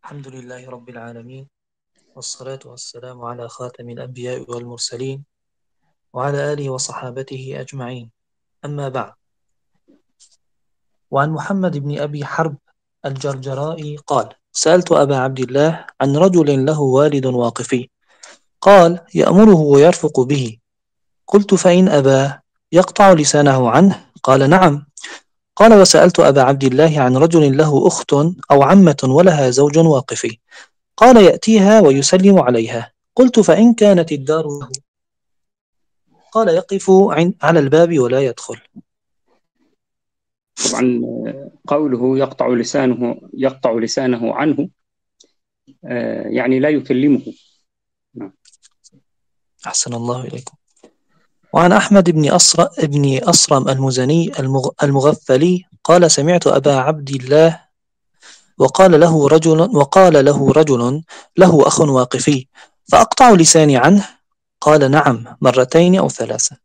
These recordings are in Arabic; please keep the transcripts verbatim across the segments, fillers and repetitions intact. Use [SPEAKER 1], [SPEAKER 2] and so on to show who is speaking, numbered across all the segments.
[SPEAKER 1] الحمد لله رب العالمين، والصلاة والسلام على خاتم الأنبياء والمرسلين وعلى آله وصحابته أجمعين. أما بعد، وعن محمد بن أبي حرب الجرجرائي قال: سألت أبا عبد الله عن رجل له والد واقفي، قال: يأمره ويرفق به. قلت: فإن أبى يقطع لسانه عنه؟ قال: نعم. قال: وسألت أبا عبد الله عن رجل له أخت أو عمة ولها زوج واقفي، قال: يأتيها ويسلم عليها. قلت: فإن كانت الدار له؟ قال: يقف على الباب ولا يدخل.
[SPEAKER 2] طبعا قوله يقطع لسانه يقطع لسانه عنه يعني لا يكلمه.
[SPEAKER 1] أحسن الله إليكم. وعن أحمد بن أصر ابن أصرم المزني المغ... المغفلي قال: سمعت أبا عبد الله وقال له رجل وقال له رجل له أخ واقفي، فأقطع لساني عنه؟ قال: نعم، مرتين أو ثلاثة.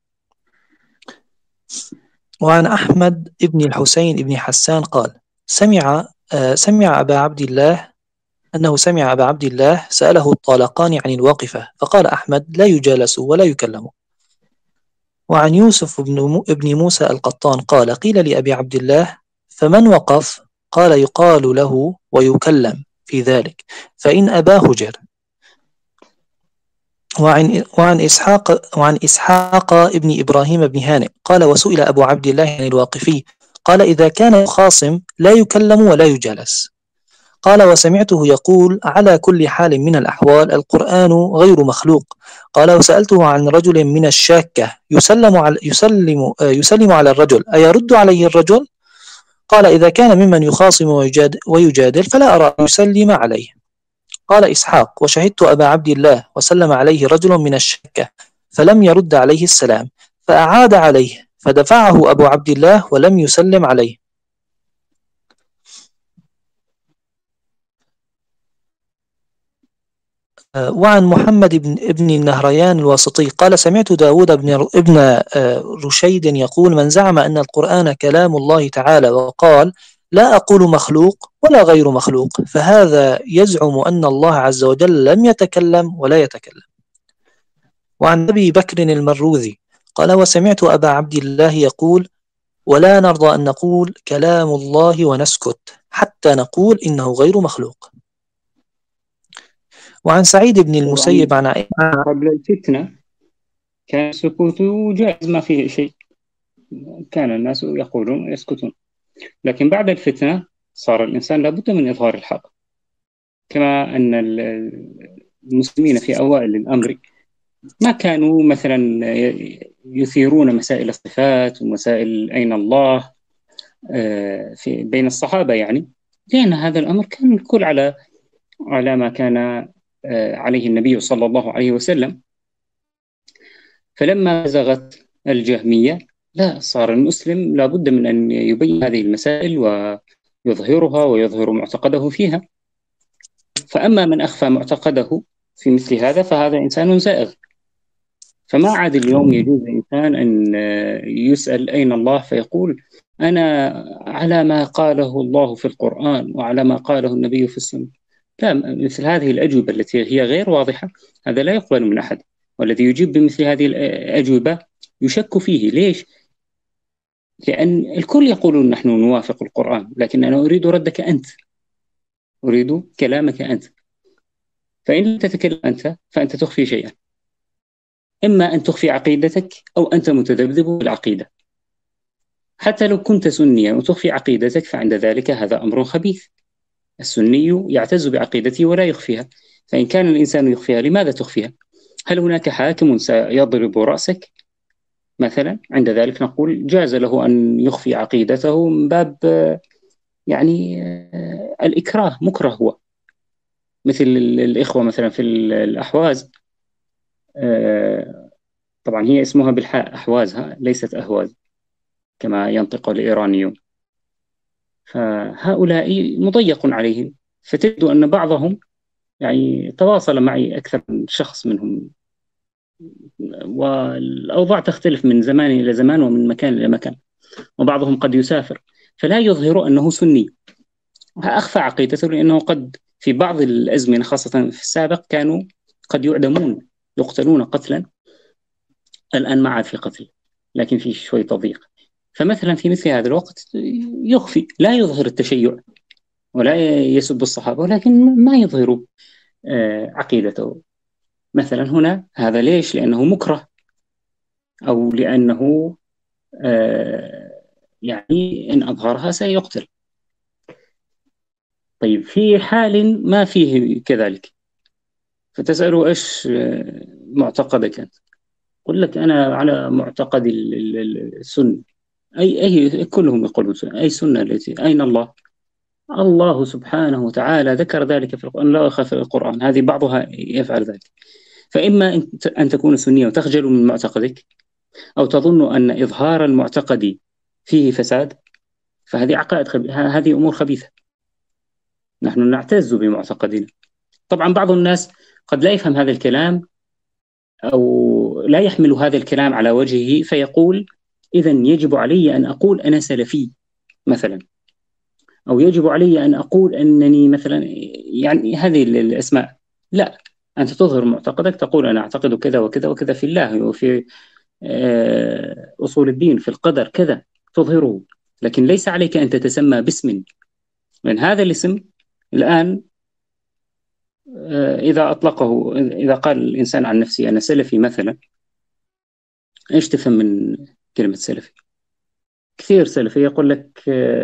[SPEAKER 1] وعن أحمد بن الحسين بن حسان قال: سمع آه سمع أبا عبد الله أنه سمع أبا عبد الله سأله الطالقان عن الواقفة، فقال أحمد: لا يجالس ولا يكلم. وعن يوسف بن ابن موسى القطان قال: قيل لأبي عبد الله: فمن وقف؟ قال: يقال له ويكلم في ذلك، فإن أبى هجر. وعن وعن إسحاق وعن إسحاق ابن إبراهيم بن هانئ قال: وسئل أبو عبد الله عن الواقفي، قال: إذا كان خاصم لا يكلم ولا يجالس. قال: وسمعته يقول: على كل حال من الأحوال القرآن غير مخلوق. قال: وسألته عن رجل من الشاكة يسلم على, يسلم, يسلم على الرجل، أيرد عليه الرجل؟ قال: إذا كان ممن يخاصم ويجادل, ويجادل فلا أرى يسلم عليه. قال إسحاق: وشهدت أبا عبد الله وسلم عليه رجل من الشاكة فلم يرد عليه السلام، فأعاد عليه فدفعه أبو عبد الله ولم يسلم عليه. وعن محمد بن ابن النهريان الواسطي قال: سمعت داود بن ابن رشيد يقول: من زعم أن القرآن كلام الله تعالى وقال: لا أقول مخلوق ولا غير مخلوق، فهذا يزعم أن الله عز وجل لم يتكلم ولا يتكلم. وعن أبي بكر المروذي قال: وسمعت أبا عبد الله يقول: ولا نرضى أن نقول كلام الله ونسكت حتى نقول إنه غير مخلوق. وعن سعيد بن المسيب عن
[SPEAKER 2] قبل الفتنة كان السكوت جائز ما فيه شيء، كان الناس يقولون يسكتون، لكن بعد الفتنة صار الإنسان لابد من إظهار الحق، كما أن المسلمين في أوائل الأمر ما كانوا مثلا يثيرون مسائل الصفات ومسائل أين الله في بين الصحابة، يعني لأن هذا الأمر كان الكل على على ما كان عليه النبي صلى الله عليه وسلم. فلما زغت الجهمية لا، صار المسلم لابد من أن يبين هذه المسائل ويظهرها ويظهر معتقده فيها. فأما من أخفى معتقده في مثل هذا فهذا إنسان زائغ. فما عاد اليوم يجوز الإنسان أن يسأل أين الله فيقول أنا على ما قاله الله في القرآن وعلى ما قاله النبي في السنة. لا، مثل هذه الأجوبة التي هي غير واضحة هذا لا يقبل من أحد، والذي يجيب بمثل هذه الأجوبة يشك فيه. ليش؟ لأن الكل يقولون نحن نوافق القرآن، لكن أنا أريد ردك أنت، أريد كلامك أنت. فإن لم تتكلم أنت فأنت تخفي شيئا، إما أن تخفي عقيدتك أو أنت متذبذب بالعقيدة. حتى لو كنت سنيا وتخفي عقيدتك فعند ذلك هذا أمر خبيث. السني يعتز بعقيدته ولا يخفيها، فإن كان الإنسان يخفيها لماذا تخفيها؟ هل هناك حاكم سيضرب رأسك مثلا؟ عند ذلك نقول جاز له أن يخفي عقيدته من باب يعني الإكراه، مكره هو، مثل الإخوة مثلا في الأحواز، طبعا هي اسمها بالحاء أحوازها ليست أهواز كما ينطق الإيرانيون. فهؤلاء مضيق عليهم، فتجد أن بعضهم يعني تواصل معي أكثر من شخص منهم، والأوضاع تختلف من زمان إلى زمان ومن مكان إلى مكان، وبعضهم قد يسافر فلا يظهر أنه سني، أخفى عقيدته، لأنه قد في بعض الأزمنة خاصة في السابق كانوا قد يعدمون يقتلون قتلا، الآن ما عاد في قتل لكن في شوي تضييق. فمثلا في مثل هذا الوقت يخفي، لا يظهر التشيع ولا يسب الصحابة، ولكن ما يظهر عقيدته. مثلا هنا هذا ليش؟ لأنه مكره، أو لأنه يعني إن أظهرها سيقتل. طيب في حال ما فيه كذلك، فتسأله إيش معتقدك أنت؟ يقول لك أنا على معتقد السنة. أي أي كلهم يقولون سنة. أي سنة التي أين الله؟ الله سبحانه وتعالى ذكر ذلك في القرآن، لا يخاف القرآن، هذه بعضها يفعل ذلك. فإما أن تكون سنية وتخجل من معتقدك، أو تظن أن إظهار المعتقد فيه فساد، فهذه عقائد خب... هذه أمور خبيثة. نحن نعتز بمعتقدنا. طبعا بعض الناس قد لا يفهم هذا الكلام أو لا يحمل هذا الكلام على وجهه، فيقول إذن يجب علي أن أقول أنا سلفي مثلا، أو يجب علي أن أقول أنني مثلا، يعني هذه الأسماء. لا، أنت تظهر معتقدك، تقول أنا أعتقد كذا وكذا وكذا في الله وفي أصول الدين، في القدر كذا، تظهره. لكن ليس عليك أن تتسمى باسم من هذا الاسم. الآن إذا أطلقه، إذا قال الإنسان عن نفسه أنا سلفي مثلا، إيش تفهم من كلمة سلفي؟ كثير سلفي يقول لك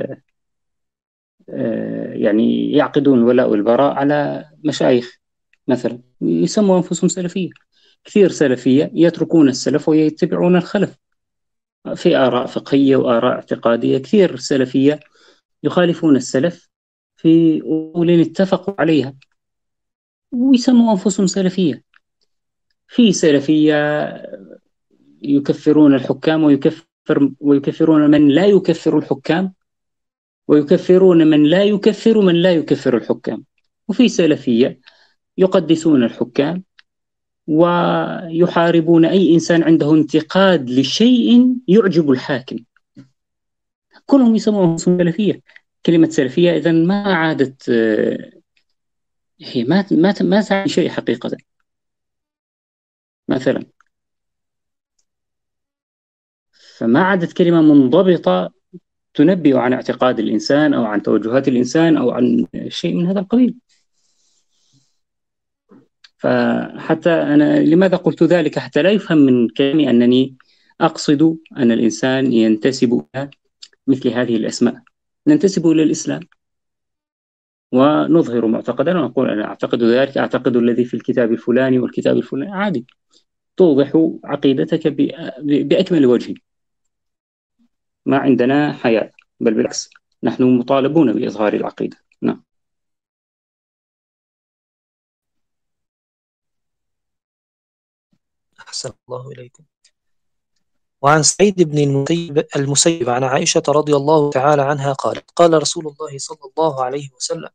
[SPEAKER 2] يعني يعقدون الولاء والبراء على مشايخ مثلا، يسموا أنفسهم سلفية. كثير سلفية يتركون السلف ويتبعون الخلف في آراء فقهية وآراء اعتقادية. كثير سلفية يخالفون السلف في أصول اتفقوا عليها ويسموا أنفسهم سلفية. في سلفية يكفرون الحكام ويكفر ويكفرون من لا يكفر الحكام، ويكفرون من لا يكفر من لا يكفر الحكام. وفي سلفية يقدسون الحكام ويحاربون أي إنسان عنده انتقاد لشيء يعجب الحاكم. كلهم يسموهم سلفية. كلمة سلفية إذن ما عادت، هي ما ما ما تعني شيء حقيقة. مثلا فما عادت كلمة منضبطة تنبئ عن اعتقاد الإنسان أو عن توجهات الإنسان أو عن شيء من هذا القبيل. فحتى أنا لماذا قلت ذلك؟ حتى لا يفهم من كلامي أنني أقصد أن الإنسان ينتسب إلى مثل هذه الأسماء. ننتسب إلى الإسلام ونظهر معتقدنا ونقول أنا أعتقد ذلك، أعتقد الذي في الكتاب الفلاني والكتاب الفلاني. عادي، توضح عقيدتك بأكمل وجه. ما عندنا حياء، بل بالعكس نحن مطالبون بإظهار العقيدة. نعم.
[SPEAKER 1] أحسن الله إليكم. وعن سعيد بن المسيب, المسيب عن عائشة رضي الله تعالى عنها قالت قال رسول الله صلى الله عليه وسلم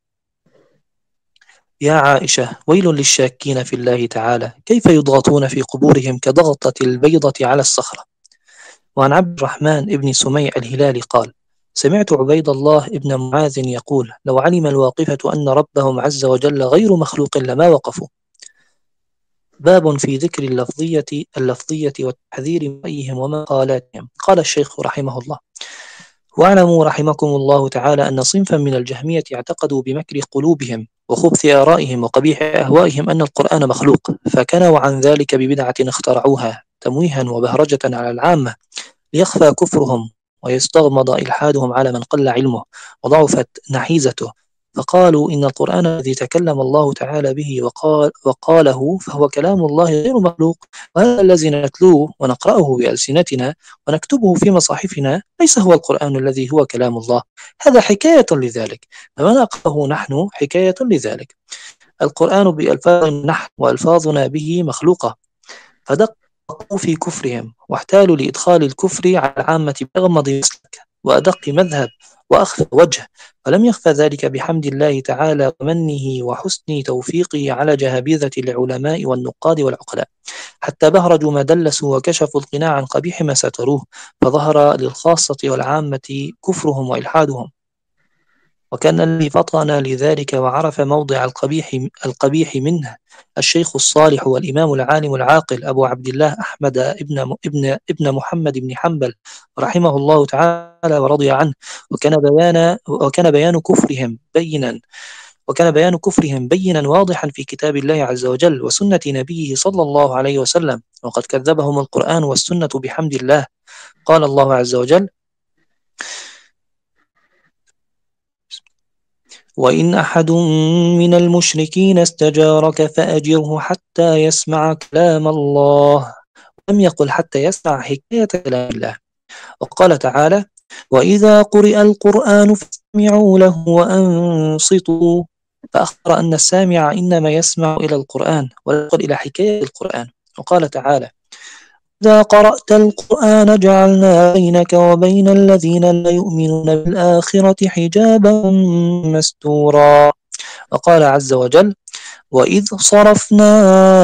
[SPEAKER 1] يا عائشة ويل للشاكين في الله تعالى كيف يضغطون في قبورهم كضغطة البيضة على الصخرة. وعن عبد الرحمن بن سميع الهلالي قال سمعت عبيد الله بن معاذ يقول لو علم الواقفة أن ربهم عز وجل غير مخلوق لما وقفوا. باب في ذكر اللفظية اللفظية والتحذير من رأيهم ومقالاتهم. قال الشيخ رحمه الله واعلموا رحمكم الله تعالى أن صنفا من الجهمية اعتقدوا بمكر قلوبهم وخبث آرائهم وقبيح أهوائهم أن القرآن مخلوق، فكنوا عن ذلك ببدعة اخترعوها تمويها وبهرجة على العامة ليخفى كفرهم ويستغمض إلحادهم على من قل علمه وضعفت نحيزته، فقالوا إن القرآن الذي تكلم الله تعالى به وقال وقاله فهو كلام الله غير مخلوق، وهذا الذي نتلوه ونقرأه بألسنتنا ونكتبه في مصاحفنا ليس هو القرآن الذي هو كلام الله، هذا حكاية لذلك، فما نقرأه نحن حكاية لذلك. القرآن بألفاظ نحن وألفاظنا به مخلوقة، فدقوا في كفرهم واحتالوا لإدخال الكفر على العامة بأغمض مسلك وأدق مذهب وأخفى وجه، فلم يخفى ذلك بحمد الله تعالى ومنه وحسن توفيقه على جهابذة العلماء والنقاد والعقلاء، حتى بهرجوا ما دلسوا وكشفوا القناع عن قبيح ما ستروه، فظهر للخاصة والعامة كفرهم وإلحادهم. وكان الذي فطن لذلك وعرف موضع القبيح القبيح منه الشيخ الصالح والإمام العالم العاقل أبو عبد الله أحمد ابن ابن ابن محمد بن حنبل رحمه الله تعالى ورضي عنه. وكان بيان وكان بيان كفرهم بينا وكان بيان كفرهم بينا واضحا في كتاب الله عز وجل وسنة نبيه صلى الله عليه وسلم، وقد كذبهم القرآن والسنة بحمد الله. قال الله عز وجل: وإن أحد من المشركين استجارك فأجره حتى يسمع كلام الله. لم يقل حتى يسمع حكاية كلام الله. وقال تعالى: وإذا قرئ القرآن فاستمعوا له وأنصتوا، فأخبر أن السامع إنما يسمع إلى القرآن ولا يقل إلى حكاية القرآن. وقال تعالى: إذا قرأت القرآن جعلنا بينك وبين الذين لا يؤمنون بالآخرة حجابا مستورا. وقال عز وجل: وإذ صرفنا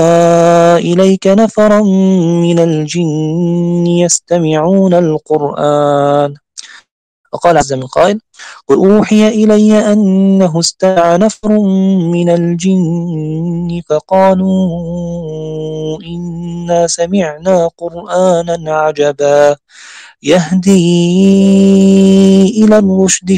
[SPEAKER 1] إليك نفرا من الجن يستمعون القرآن. وقال عز من قائل: قل أوحي إلي أنه استمع نفر من الجن فقالوا إنا سمعنا قرآنا عجبا يهدي إلى الرشد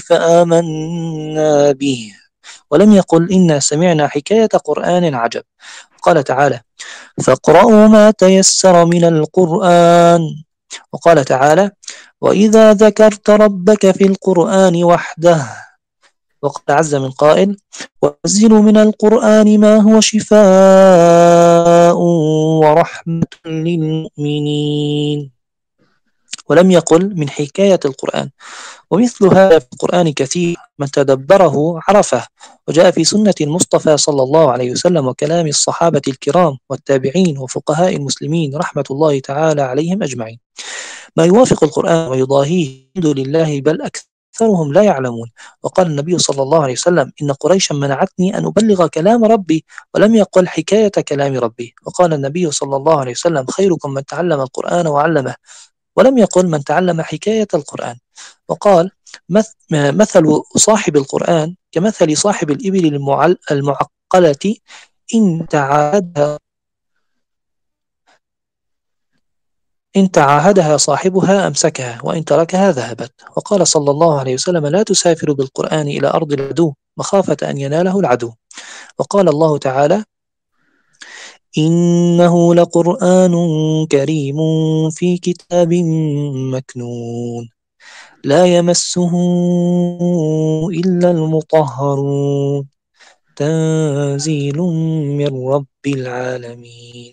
[SPEAKER 1] فآمنا به. ولم يقل إنا سمعنا حكاية قرآن عجب. قال تعالى: فاقرأوا ما تيسر من القرآن. وقال تعالى: وإذا ذكرت ربك في القرآن وحده. وقال عز من قائل: وننزل من القرآن ما هو شفاء ورحمة للمؤمنين. ولم يقل من حكاية القرآن. ومثل هذا في القرآن كثير، من تدبره عرفه. وجاء في سنة المصطفى صلى الله عليه وسلم وكلام الصحابة الكرام والتابعين وفقهاء المسلمين رحمة الله تعالى عليهم أجمعين ما يوافق القرآن ويضاهيه، الحمد لله، بل أكثرهم لا يعلمون. وقال النبي صلى الله عليه وسلم: إن قريشا منعتني أن أبلغ كلام ربي، ولم يقل حكاية كلام ربي. وقال النبي صلى الله عليه وسلم: خيركم من تعلم القرآن وعلمه، ولم يقل من تعلم حكاية القرآن. وقال: مثل صاحب القرآن كمثل صاحب الإبل المعقلة، إن تعاهدها إن تعاهدها صاحبها أمسكها، وإن تركها ذهبت. وقال صلى الله عليه وسلم: لا تسافر بالقرآن إلى أرض العدو مخافة أن يناله العدو. وقال الله تعالى: إنه لقرآن كريم في كتاب مكنون لا يمسه إلا المطهرون تنزيل من رب العالمين.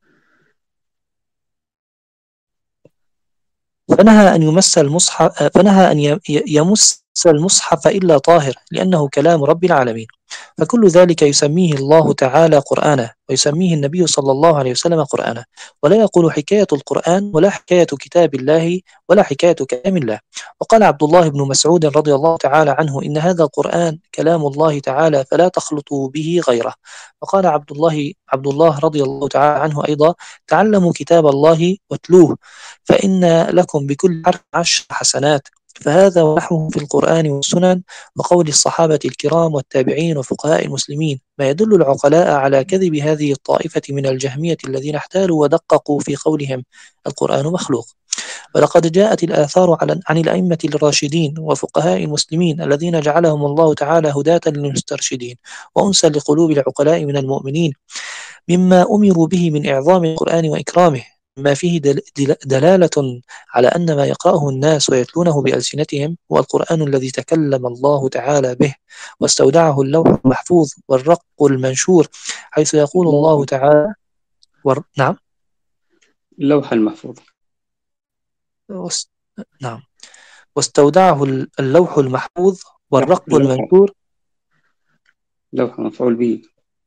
[SPEAKER 1] فنهى أن يمس المصحف فنهى أن يمس المصحف إلا طاهر، لأنه كلام رب العالمين. فكل ذلك يسميه الله تعالى قرآنا، ويسميه النبي صلى الله عليه وسلم قرآنا، ولا يقول حكاية القرآن ولا حكاية كتاب الله ولا حكاية كلام الله. وقال عبد الله بن مسعود رضي الله تعالى عنه: إن هذا القرآن كلام الله تعالى فلا تخلطوا به غيره. وقال عبد الله عبد الله رضي الله تعالى عنه أيضا: تعلموا كتاب الله واتلوه، فإن لكم بكل حرف عشر حسنات. فهذا ونحوه في القرآن والسنن وقول الصحابة الكرام والتابعين وفقهاء المسلمين ما يدل العقلاء على كذب هذه الطائفة من الجهمية الذين احتالوا ودققوا في قولهم القرآن مخلوق. ولقد جاءت الآثار عن الأئمة الراشدين وفقهاء المسلمين الذين جعلهم الله تعالى هداة للمسترشدين وأنسا لقلوب العقلاء من المؤمنين، مما أمروا به من إعظام القرآن وإكرامه، ما فيه دلالة على أن ما يقرأه الناس ويتلونه بألسنتهم هو القرآن الذي تكلم الله تعالى به واستودعه اللوح المحفوظ والرق المنشور، حيث يقول الله تعالى ور... نعم
[SPEAKER 2] اللوح المحفوظ
[SPEAKER 1] وست... نعم واستودعه اللوح المحفوظ والرق المنشور.
[SPEAKER 2] لوح مفعول به.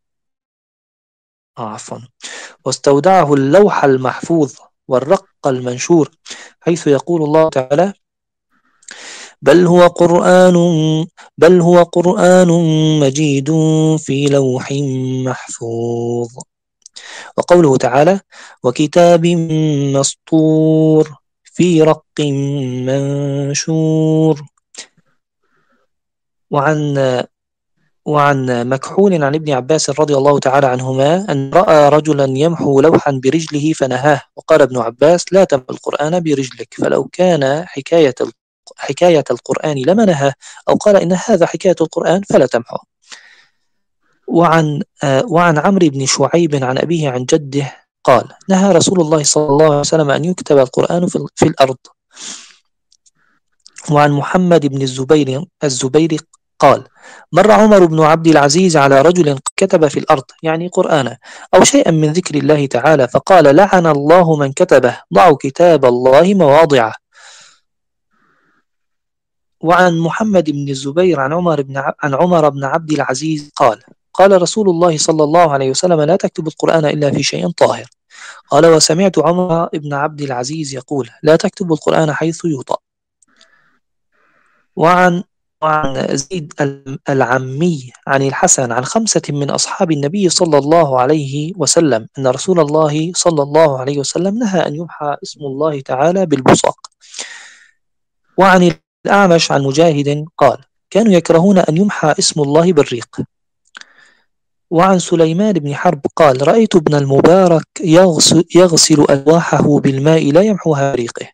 [SPEAKER 1] آه عفوا واستودعه اللوح المحفوظ والرق المنشور، حيث يقول الله تعالى: بل هو قرآن بل هو قرآن مجيد في لوح محفوظ. وقوله تعالى: وكتاب مسطور في رق منشور. وعن وعن مكحول عن ابن عباس رضي الله تعالى عنهما أن رأى رجلا يمحو لوحا برجله فنهاه، وقال ابن عباس: لا تمحو القرآن برجلك، فلو كان حكاية حكاية القرآن لما نهاه، أو قال إن هذا حكاية القرآن فلا تمحو. وعن وعن عمرو بن شعيب عن أبيه عن جده قال: نهى رسول الله صلى الله عليه وسلم أن يكتب القرآن في, في الأرض. وعن محمد بن الزبير الزبير قال: مر عمر بن عبد العزيز على رجل كتب في الأرض، يعني قرآنا أو شيئا من ذكر الله تعالى، فقال: لعن الله من كتبه، ضعوا كتاب الله مواضعه. وعن محمد بن الزبير عن عمر بن عن عمر بن عبد العزيز قال: قال رسول الله صلى الله عليه وسلم: لا تكتب القرآن إلا في شيء طاهر. قال: وسمعت عمر بن عبد العزيز يقول: لا تكتب القرآن حيث يوطأ. وعن وعن زيد العمي عن الحسن عن خمسة من أصحاب النبي صلى الله عليه وسلم أن رسول الله صلى الله عليه وسلم نهى أن يمحى اسم الله تعالى بالبصاق. وعن الأعمش عن مجاهد قال: كانوا يكرهون أن يمحى اسم الله بالريق. وعن سليمان بن حرب قال: رأيت ابن المبارك يغسل, يغسل ألواحه بالماء لا يمحوها بريقه.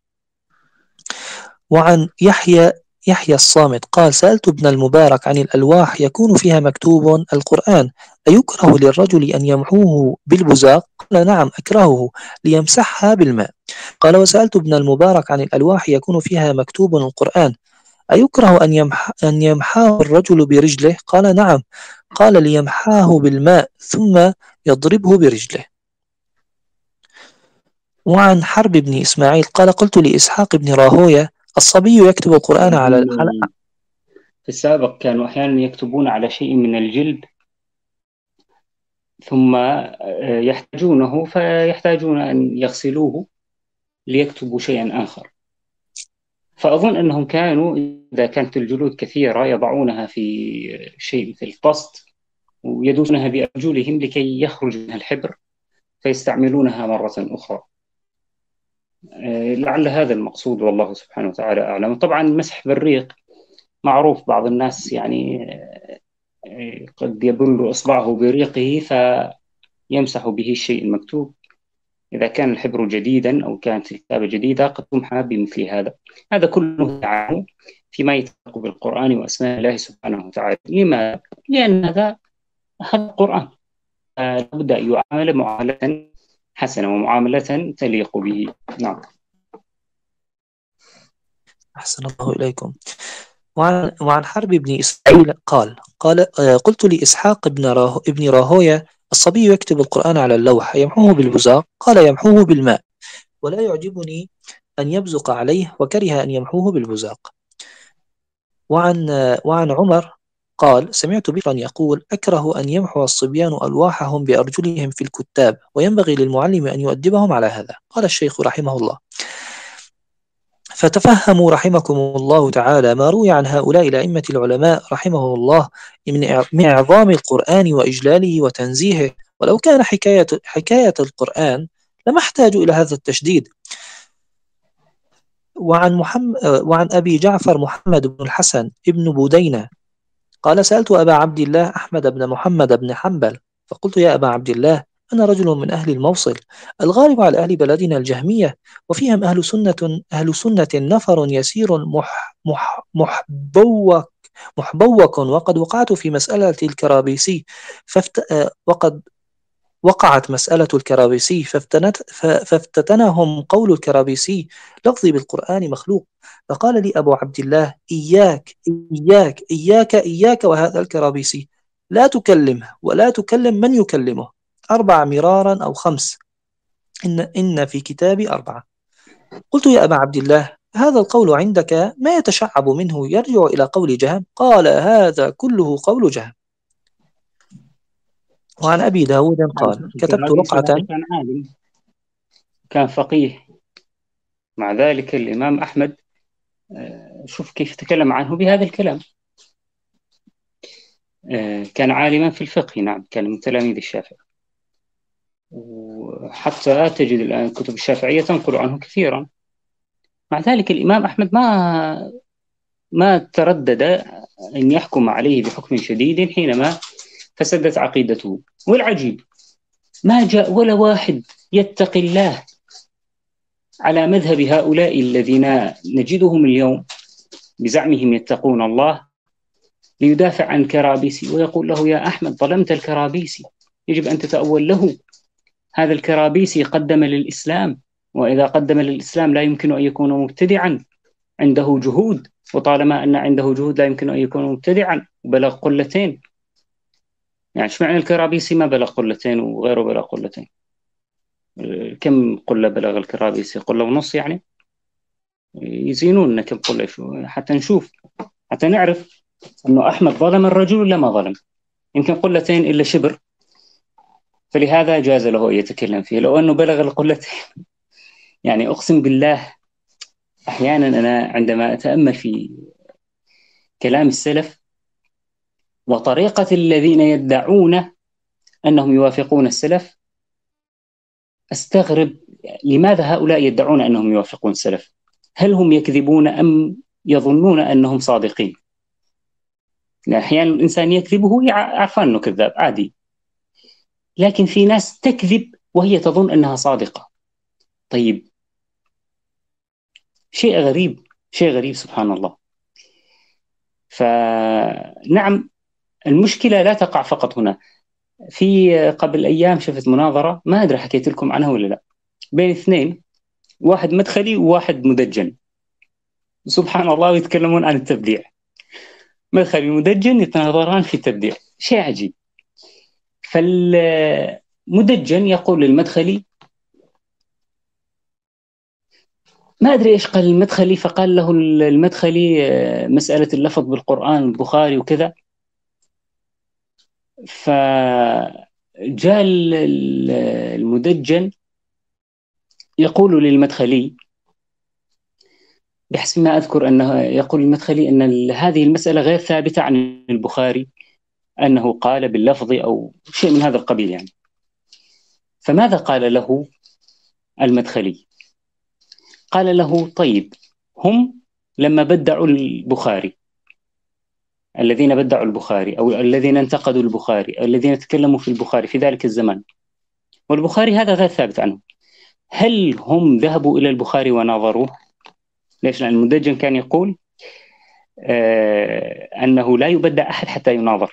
[SPEAKER 1] وعن يحيى يحيى الصامت قال: سألت ابن المبارك عن الألواح يكون فيها مكتوب القرآن، أيكره للرجل أن يمحوه بالبزاق؟ قال: نعم أكرهه، ليمسحها بالماء. قال: وسألت ابن المبارك عن الألواح يكون فيها مكتوب القرآن، أيكره أن, يمح أن يمحاه الرجل برجله؟ قال: نعم. قال: ليمحاه بالماء ثم يضربه برجله. وعن حرب بن إسماعيل قال: قلت لإسحاق بن راهوية: الصبي يكتب القرآن على
[SPEAKER 2] في السابق كانوا أحيانا يكتبون على شيء من الجلد ثم يحتاجونه فيحتاجون أن يغسلوه ليكتبوا شيئا آخر. فأظن أنهم كانوا إذا كانت الجلود كثيرة يضعونها في شيء مثل الطست ويدوسونها بأرجلهم لكي يخرج منها الحبر فيستعملونها مرة أخرى. لعل هذا المقصود والله سبحانه وتعالى أعلم. طبعا المسح بالريق معروف، بعض الناس يعني قد يبل إصبعه بريقه فيمسح به الشيء المكتوب. إذا كان الحبر جديدا أو كانت الكتابة جديدة قد تمحى بمثل هذا. هذا كله يعاني فيما يتعلق بالقرآن وأسماء الله سبحانه وتعالى. لماذا؟ لأن هذا هذا القرآن لابد أن يعامل معاملة حسنة ومعاملة تليق به. نعم.
[SPEAKER 1] أحسن الله إليكم. وعن, وعن حرب بن إسماعيل قال قال قلت لإسحاق بن راه ابن راهوية: الصبي يكتب القرآن على اللوح، يمحوه بالبزاق؟ قال: يمحوه بالماء، ولا يعجبني أن يبزق عليه، وكره أن يمحوه بالبزاق. وعن وعن عمر قال: سمعت بشرا يقول: أكره أن يمحو الصبيان ألواحهم بأرجلهم في الكتاب، وينبغي للمعلم أن يؤدبهم على هذا. قال الشيخ رحمه الله: فتفهموا رحمكم الله تعالى ما روي عن هؤلاء الأئمة العلماء رحمه الله من إعظام القرآن وإجلاله وتنزيهه، ولو كان حكاية, حكاية القرآن لما احتاجوا إلى هذا التشديد. وعن, محمد وعن أبي جعفر محمد بن الحسن ابن بودينة قال: سألت أبا عبد الله أحمد بن محمد بن حنبل فقلت: يا أبا عبد الله، أنا رجل من أهل الموصل، الغالب على أهل بلدنا الجهمية، وفيهم أهل سنة أهل سنة نفر يسير مح مح محبوك محبوك وقد وقعت في مسألة الكرابيسي فافت وقد وقعت مسألة الكرابيسي فافتنت فافتتنهم قول الكرابيسي: لفظي بالقرآن مخلوق. فقال لي أبو عبد الله: إياك إياك إياك إياك وهذا الكرابيسي، لا تكلمه ولا تكلم من يكلمه، أربع مرارا أو خمس، إن, إن في كتابي أربعة. قلت: يا أبا عبد الله، هذا القول عندك ما يتشعب منه يرجع إلى قول جهم؟ قال: هذا كله قول جهم. وعن أبي داود قال: كتبت رقعة.
[SPEAKER 2] كان عالم، كان فقيه. مع ذلك الإمام أحمد شوف كيف تكلم عنه بهذا الكلام. كان عالما في الفقه، نعم، كان من تلاميذ الشافعي، وحتى تجد الآن كتب الشافعية تنقل عنه كثيرا. مع ذلك الإمام أحمد ما ما تردد أن يحكم عليه بحكم شديد حينما فسدت عقيدته. والعجيب ما جاء ولا واحد يتقي الله على مذهب هؤلاء الذين نجدهم اليوم بزعمهم يتقون الله ليدافع عن كرابيسي ويقول له يا أحمد ظلمت الكرابيسي، يجب أن تتأول له. هذا الكرابيسي قدم للإسلام، وإذا قدم للإسلام لا يمكن أن يكون مبتدعا، عنده جهود، وطالما أن عنده جهود لا يمكن أن يكون مبتدعا وبلغ قلتين. يعني ايش معنى الكرابيسي ما بلغ قلتين وغيره بلغ قلتين؟ كم قلة بلغ الكرابيسي؟ قلة ونص يعني؟ يزينون كم قلة حتى نشوف، حتى نعرف أنه أحمد ظلم الرجل ولا ما ظلم. يمكن قلتين إلا شبر، فلهذا جاز له أن يتكلم فيه. لو أنه بلغ القلتين يعني أقسم بالله أحيانا أنا عندما أتأمل في كلام السلف وطريقة الذين يدعون أنهم يوافقون السلف أستغرب لماذا هؤلاء يدعون أنهم يوافقون السلف؟ هل هم يكذبون أم يظنون أنهم صادقين؟ يعني أحيانا الإنسان يكذب وهو عارفان أنه كذاب عادي، لكن في ناس تكذب وهي تظن أنها صادقة. طيب شيء غريب، شيء غريب سبحان الله. فنعم المشكلة لا تقع فقط هنا. في قبل أيام شفت مناظرة ما أدري حكيت لكم عنها ولا لا، بين اثنين، واحد مدخلي وواحد مدجن، سبحان الله، ويتكلمون عن التبديع. مدخلي ومدجن يتناظران في التبديع، شيء عجيب. فالمدجن يقول للمدخلي، ما أدري إيش قال المدخلي، فقال له المدخلي مسألة اللفظ بالقرآن البخاري وكذا. فجاء المدجن يقول للمدخلي بحسب ما أذكر أنه يقول المدخلي أن هذه المسألة غير ثابتة عن البخاري أنه قال باللفظ أو شيء من هذا القبيل يعني. فماذا قال له المدخلي؟ قال له طيب هم لما بدعوا البخاري، الذين بدعوا البخاري أو الذين انتقدوا البخاري أو الذين تكلموا في البخاري في ذلك الزمان، والبخاري هذا غير ثابت عنه، هل هم ذهبوا إلى البخاري وناظروه؟ ليش؟ لأن المدجن كان يقول آه أنه لا يبدع أحد حتى يناظر.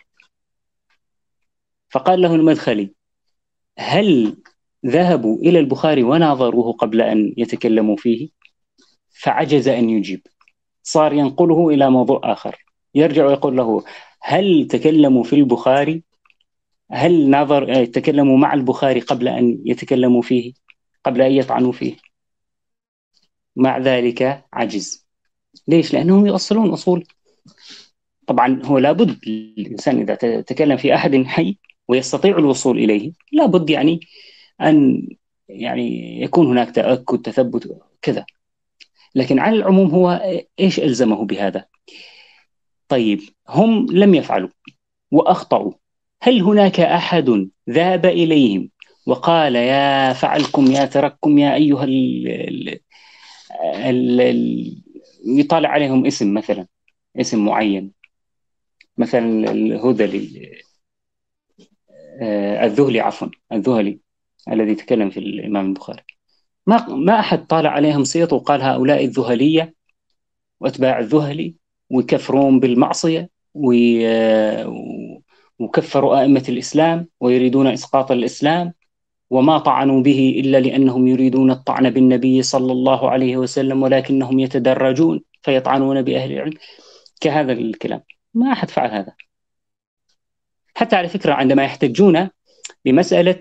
[SPEAKER 2] فقال له المدخلي هل ذهبوا إلى البخاري وناظروه قبل أن يتكلموا فيه؟ فعجز أن يجيب، صار ينقله إلى موضوع آخر، يرجع ويقول له هل تكلموا في البخاري؟ هل ناظر تكلموا مع البخاري قبل أن يتكلموا فيه، قبل أن يطعنوا فيه؟ مع ذلك عجز. ليش؟ لأنهم يؤصلون أصول. طبعا هو لابد الإنسان إذا تكلم في أحد حي ويستطيع الوصول إليه لابد يعني أن يعني يكون هناك تأكد تثبت كذا، لكن على العموم هو إيش ألزمه بهذا؟ طيب هم لم يفعلوا وأخطأوا، هل هناك أحد ذهب إليهم وقال يا فعلكم يا ترككم يا أيها ال ال ال يطالع عليهم اسم مثلا، اسم معين، مثلا الهذلي آه الذهلي عفوا الذهلي الذي تكلم في الإمام البخاري، ما ما أحد طالع عليهم صيت وقال هؤلاء الذهلية وأتباع الذهلي ويكفرون بالمعصية وكفروا أئمة الإسلام ويريدون إسقاط الإسلام وما طعنوا به إلا لأنهم يريدون الطعن بالنبي صلى الله عليه وسلم ولكنهم يتدرجون فيطعنون بأهل العلم، كهذا الكلام. ما أحد فعل هذا. حتى على فكرة عندما يحتجون بمسألة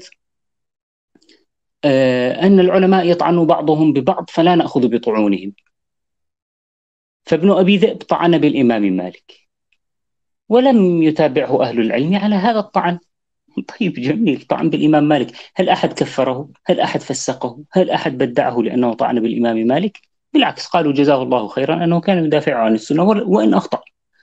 [SPEAKER 2] أن العلماء يطعنوا بعضهم ببعض فلا نأخذ بطعونهم، فابن أبي ذئب طعن بالإمام مالك ولم يتابعه أهل العلم على هذا الطعن. طيب جميل، طعن بالإمام مالك، هل أحد كفره؟ هل أحد فسقه؟ هل أحد بدعه لأنه طعن بالإمام مالك؟ بالعكس قالوا جزاه الله خيرا أنه كان يدافع عن السنة وإن أخطأ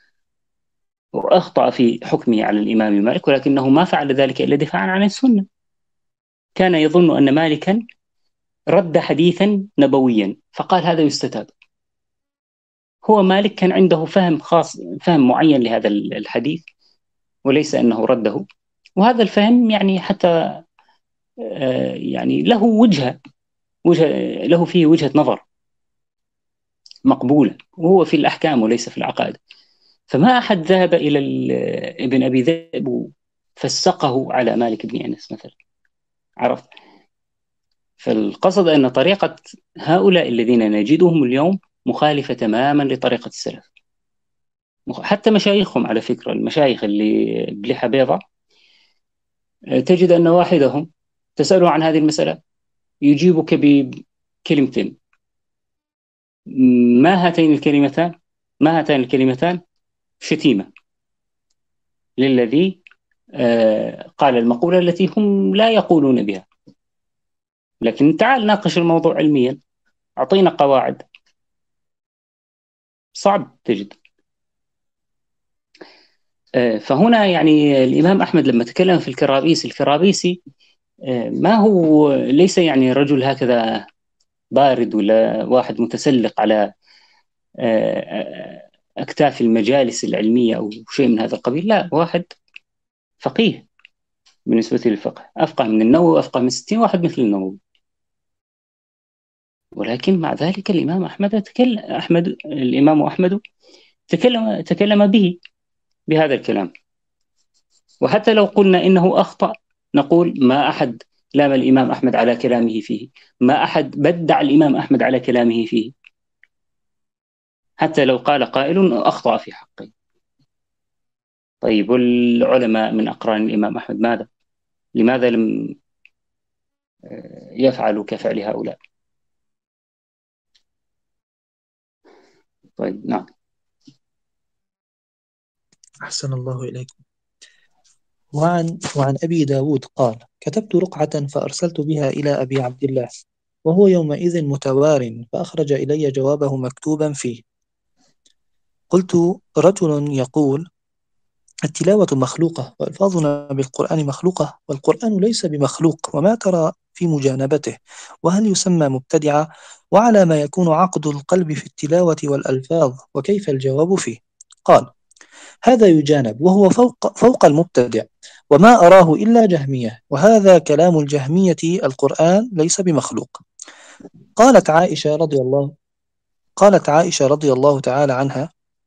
[SPEAKER 2] وأخطأ في حكمه على الإمام مالك، ولكنه ما فعل ذلك إلا دفاعا عن السنة. كان يظن أن مالكا رد حديثا نبويا فقال هذا يستتاب، هو مالك كان عنده فهم خاص، فهم معين لهذا الحديث، وليس أنه رده. وهذا الفهم يعني حتى يعني له وجهة وجهة له فيه وجهة نظر مقبولة، وهو في الأحكام وليس في العقائد. فما أحد ذهب إلى ابن أبي ذئب فسقه على مالك بن أنس مثلا، عرفت؟ فالقصد أن طريقة هؤلاء الذين نجدهم اليوم مخالفة تماما لطريقة السلف. حتى مشايخهم على فكرة، المشايخ اللي بلحى بيضاء، تجد أن واحدهم تسأله عن هذه المسألة يجيبك بكلمتين. ما هاتين الكلمتان ما هاتين الكلمتان شتيمة للذي قال المقولة التي هم لا يقولون بها. لكن تعال ناقش الموضوع علميا، أعطينا قواعد، صعب تجد. فهنا يعني الإمام أحمد لما تكلم في الكرابيسي، الكرابيسي ما هو ليس يعني رجل هكذا بارد ولا واحد متسلق على أكتاف المجالس العلمية أو شيء من هذا القبيل، لا، واحد فقيه بالنسبة للفقه، أفقه من النووي، أفقه من ستين واحد مثل النووي. ولكن مع ذلك الإمام أحمد تكلم أحمد الإمام أحمد تكلم تكلم به بهذا الكلام. وحتى لو قلنا إنه أخطأ نقول ما أحد لام الإمام أحمد على كلامه فيه، ما أحد بدع الإمام أحمد على كلامه فيه، حتى لو قال قائل أخطأ في حقه. طيب والعلماء من أقران الإمام أحمد ماذا؟ لماذا لم يفعلوا كفعل هؤلاء؟ طيب نعم.
[SPEAKER 1] أحسن الله إليكم. وعن, وعن أبي داود قال: كتبت رقعة فأرسلت بها إلى أبي عبد الله وهو يومئذ متوار، فأخرج إلي جوابه مكتوبا فيه. قلت: رجل يقول التلاوة مخلوقة وألفاظنا بالقرآن مخلوقة، والقرآن ليس بمخلوق، وما ترى في مجانبته؟ وهل يسمى مبتدعا؟ وعلى ما يكون عقد القلب في التلاوة والألفاظ؟ وكيف الجواب فيه؟ قال: هذا يجانب، وهو فوق, فوق المبتدع، وما أراه إلا جهمية، وهذا كلام الجهمية، القرآن ليس بمخلوق. قالت عائشة رضي الله قالت عائشة رضي الله تعالى عنها: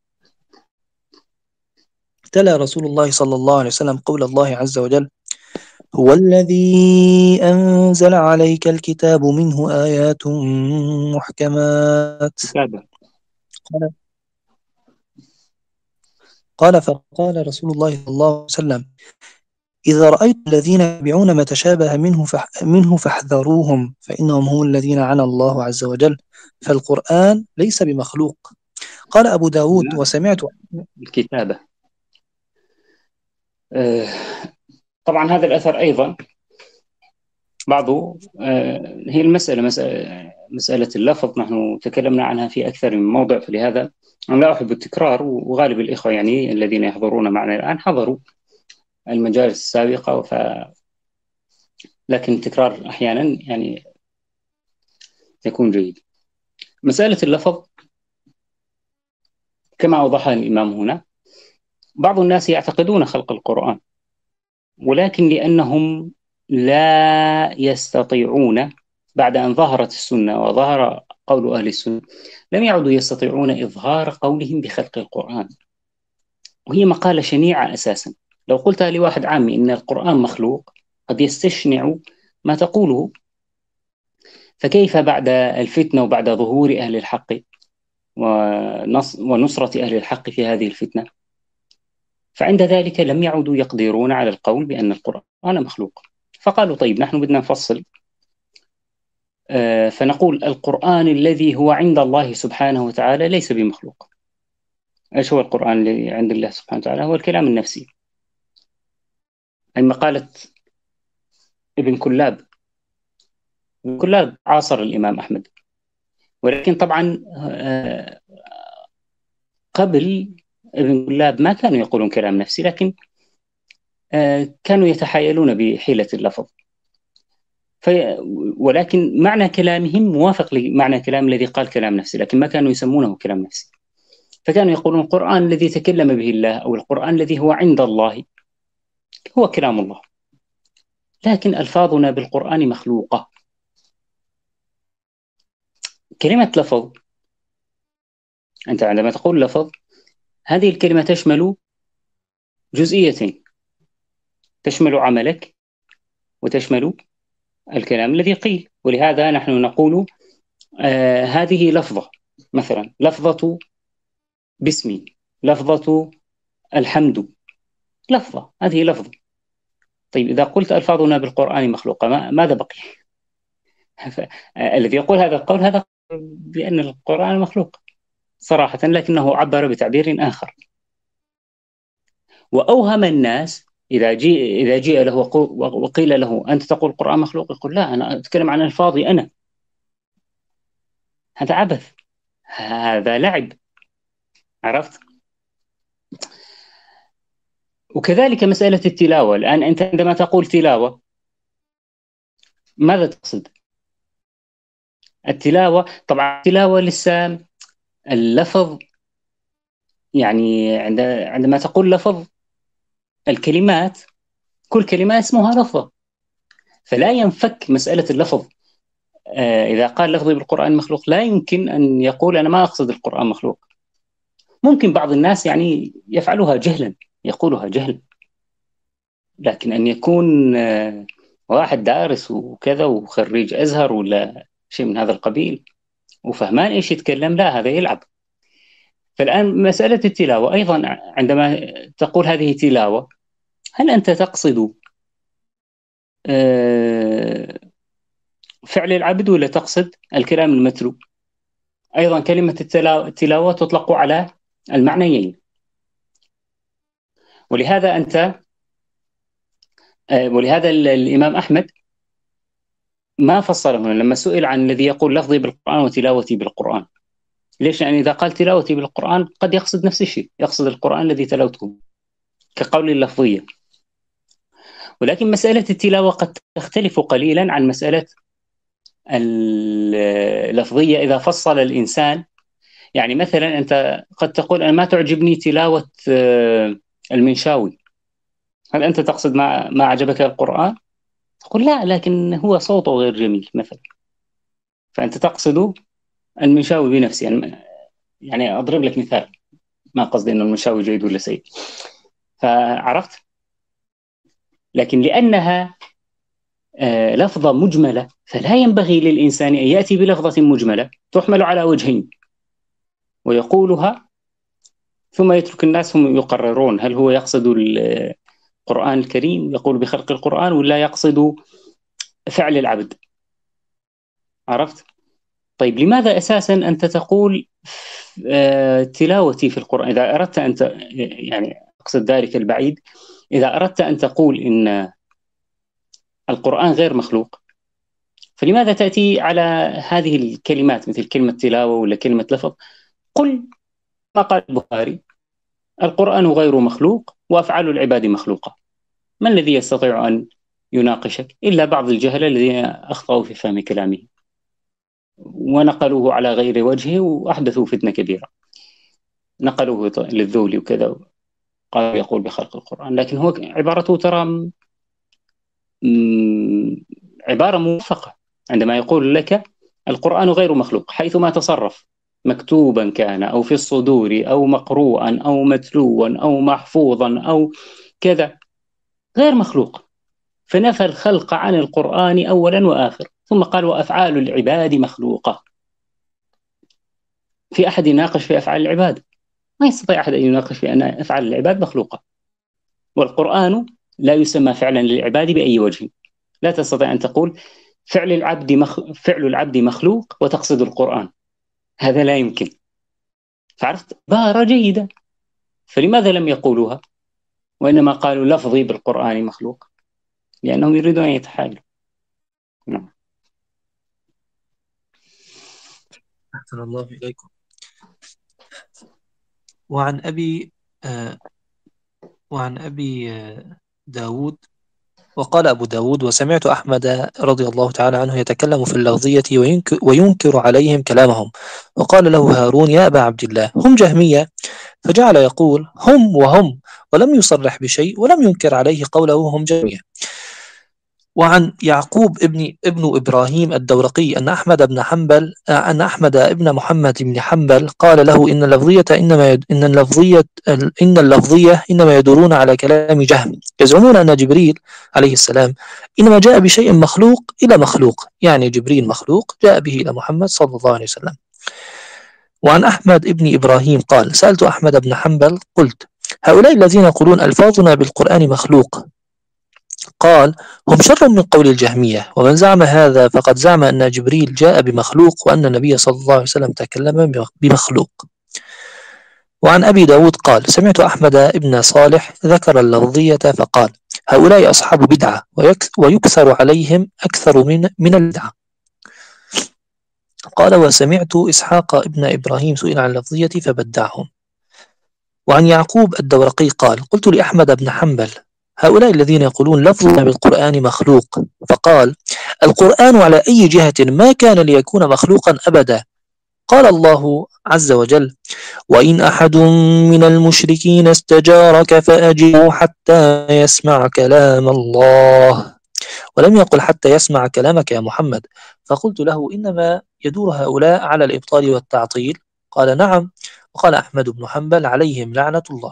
[SPEAKER 1] تلا رسول الله صلى الله عليه وسلم قول الله عز وجل: هو الذي أنزل عليك الكتاب منه آيات محكمات. قال, قال فقال رسول الله صلى الله عليه وسلم: إذا رأيت الذين يتبعون ما تشابه منه, فح منه فاحذروهم، فإنهم هم الذين عنى الله عز وجل، فالقرآن ليس بمخلوق. قال أبو داود: وسمعت
[SPEAKER 2] الكتابة. آه طبعا هذا الأثر أيضا بعضه آه هي المسألة مسألة, مسألة اللفظ، نحن تكلمنا عنها في أكثر من موضع، فلهذا أنا لا أحب التكرار، وغالب الإخوة يعني الذين يحضرون معنا الآن حضروا المجالس السابقة، ف... لكن التكرار أحيانا يعني يكون جيد. مسألة اللفظ كما أوضحها الإمام هنا، بعض الناس يعتقدون خلق القرآن، ولكن لأنهم لا يستطيعون بعد أن ظهرت السنة وظهر قول أهل السنة، لم يعودوا يستطيعون إظهار قولهم بخلق القرآن. وهي مقالة شنيعة أساسا. لو قلت لواحد عامي إن القرآن مخلوق قد يستشنع ما تقوله، فكيف بعد الفتنة وبعد ظهور أهل الحق ونصرة أهل الحق في هذه الفتنة؟ فعند ذلك لم يعودوا يقدرون على القول بأن القرآن مخلوق. فقالوا طيب نحن بدنا نفصل، فنقول القرآن الذي هو عند الله سبحانه وتعالى ليس بمخلوق. إيش هو القرآن الذي عند الله سبحانه وتعالى؟ هو الكلام النفسي، أي مقالة ابن كلاب. ابن كلاب عاصر الإمام أحمد، ولكن طبعا قبل ابن كلاب ما كانوا يقولون كلام نفسي، لكن كانوا يتحايلون بحيلة اللفظ. في ولكن معنى كلامهم موافق لمعنى كلام الذي قال كلام نفسي، لكن ما كانوا يسمونه كلام نفسي. فكانوا يقولون القرآن الذي تكلم به الله أو القرآن الذي هو عند الله هو كلام الله، لكن ألفاظنا بالقرآن مخلوقة. كلمة لفظ، أنت عندما تقول لفظ هذه الكلمة تشمل جزئيتين، تشمل عملك وتشمل الكلام الذي قيل. ولهذا نحن نقول آه هذه لفظة، مثلا لفظة باسمي، لفظة الحمد، لفظة، هذه لفظة. طيب إذا قلت ألفاظنا بالقرآن مخلوقة ما ماذا بقي؟ الذي يقول هذا القول هذا بأن القرآن مخلوق صراحة، لكنه عبر بتعبير آخر وأوهم الناس. إذا جيء إذا جيء له وقيل له أنت تقول القرآن مخلوق، يقول لا، أنا أتكلم عن ألفاظي أنا. هذا عبث، هذا لعب، عرفت؟ وكذلك مسألة التلاوة. الآن أنت عندما تقول تلاوة ماذا تقصد؟ التلاوة طبعا التلاوة لسه اللفظ، يعني عندما تقول لفظ الكلمات كل كلمة اسمها لفظة، فلا ينفك مسألة اللفظ. آه إذا قال لفظي بالقرآن مخلوق لا يمكن أن يقول أنا ما أقصد القرآن مخلوق. ممكن بعض الناس يعني يفعلها جهلا، يقولها جهلا، لكن أن يكون آه واحد دارس وكذا وخريج أزهر ولا شيء من هذا القبيل وفهمان إيش يتكلم، لا، هذا يلعب. فالآن مسألة التلاوة أيضا، عندما تقول هذه تلاوة هل أنت تقصد آه فعل العبد ولا تقصد الكلام المتلو؟ أيضا كلمة التلاوة تطلق على المعنيين. ولهذا أنت ولهذا الإمام أحمد ما فصله لما سئل عن الذي يقول لفظي بالقرآن وتلاوتي بالقرآن. ليش؟ يعني إذا قال تلاوتي بالقرآن قد يقصد نفس الشيء، يقصد القرآن الذي تلوته كقول اللفظية. ولكن مسألة التلاوة قد تختلف قليلا عن مسألة اللفظية إذا فصل الإنسان. يعني مثلا أنت قد تقول أنا ما تعجبني تلاوة المنشاوي، هل أنت تقصد ما ما عجبك القرآن؟ تقول لا، لكن هو صوته غير جميل مثلا، فأنت تقصد المنشاوي بنفسه. يعني, يعني أضرب لك مثال، ما قصدي أن المنشاوي جيد ولا سيء، فعرفت؟ لكن لأنها آه لفظة مجملة فلا ينبغي للإنسان أن يأتي بلفظة مجملة تحمل على وجهين ويقولها ثم يترك الناس هم يقررون هل هو يقصد القرآن الكريم يقول بخلق القرآن ولا يقصد فعل العبد. عرفت؟ طيب لماذا أساسا أنت تقول آه تلاوتي في القرآن؟ إذا أردت أن يعني أقصد ذلك البعيد، إذا أردت أن تقول إن القرآن غير مخلوق فلماذا تأتي على هذه الكلمات مثل كلمة تلاوة ولا كلمة لفظ؟ قل ما قال البخاري القرآن غير مخلوق وأفعال العباد مخلوقة. من الذي يستطيع أن يناقشك إلا بعض الجهلة الذين أخطأوا في فهم كلامه ونقلوه على غير وجهه وأحدثوا فتنة كبيرة، نقلوه للذول وكذا، قال يقول بخلق القرآن، لكن هو عبارته ترى عبارة موفقة عندما يقول لك القرآن غير مخلوق حيثما تصرف، مكتوبا كان أو في الصدور أو مقروءا أو متلوا أو محفوظا أو كذا، غير مخلوق. فنفى الخلق عن القرآن أولا وآخر، ثم قال وأفعال العباد مخلوقة. في أحد يناقش في أفعال العباد؟ ما يستطيع أحد أن يناقش في أن أفعال العباد مخلوقة، والقرآن لا يسمى فعلا للعباد بأي وجه. لا تستطيع أن تقول فعل العبد مخ... فعل العبد مخلوق وتقصد القرآن، هذا لا يمكن. فعرفت؟ بارة جيدة، فلماذا لم يقولوها وإنما قالوا لفظي بالقرآن مخلوق؟ لأنهم يريدون أن يتحايلوا. نعم.
[SPEAKER 1] أحسن الله إليكم. وعن أبي آه وعن أبي آه داود وقال أبو داود: وسمعت أحمد رضي الله تعالى عنه يتكلم في اللفظية وينكر, وينكر عليهم كلامهم. وقال له هارون: يا أبا عبد الله، هم جهمية؟ فجعل يقول: هم وهم، ولم يصرح بشيء، ولم ينكر عليه قوله هم جهمية. وعن يعقوب ابن ابن إبراهيم الدورقي أن أحمد بن حنبل أن أحمد ابن محمد بن حنبل قال له: إن اللفظية إنما يد إن اللفظية إن اللفظية إنما يدورون على كلام جهم، يزعمون أن جبريل عليه السلام إنما جاء بشيء مخلوق إلى مخلوق، يعني جبريل مخلوق جاء به إلى محمد صلى الله عليه وسلم. وعن أحمد ابن إبراهيم قال: سألت أحمد بن حنبل قلت: هؤلاء الذين يقولون ألفاظنا بالقرآن مخلوق، قال: هم شر من قول الجهمية، ومن زعم هذا فقد زعم أن جبريل جاء بمخلوق وأن النبي صلى الله عليه وسلم تكلم بمخلوق. وعن أبي داود قال: سمعت أحمد ابن صالح ذكر اللفظية فقال: هؤلاء أصحاب بدعة ويكثر عليهم أكثر من من البدعة. قال: وسمعت إسحاق ابن إبراهيم سئل عن اللفظية فبدعهم. وعن يعقوب الدورقي قال: قلت لأحمد بن حنبل: هؤلاء الذين يقولون لفظنا بالقرآن مخلوق، فقال: القرآن على أي جهة ما كان ليكون مخلوقا أبدا. قال الله عز وجل: وإن أحد من المشركين استجارك فأجره حتى يسمع كلام الله، ولم يقل حتى يسمع كلامك يا محمد. فقلت له: إنما يدور هؤلاء على الإبطال والتعطيل؟ قال: نعم. وقال أحمد بن حنبل: عليهم لعنة الله.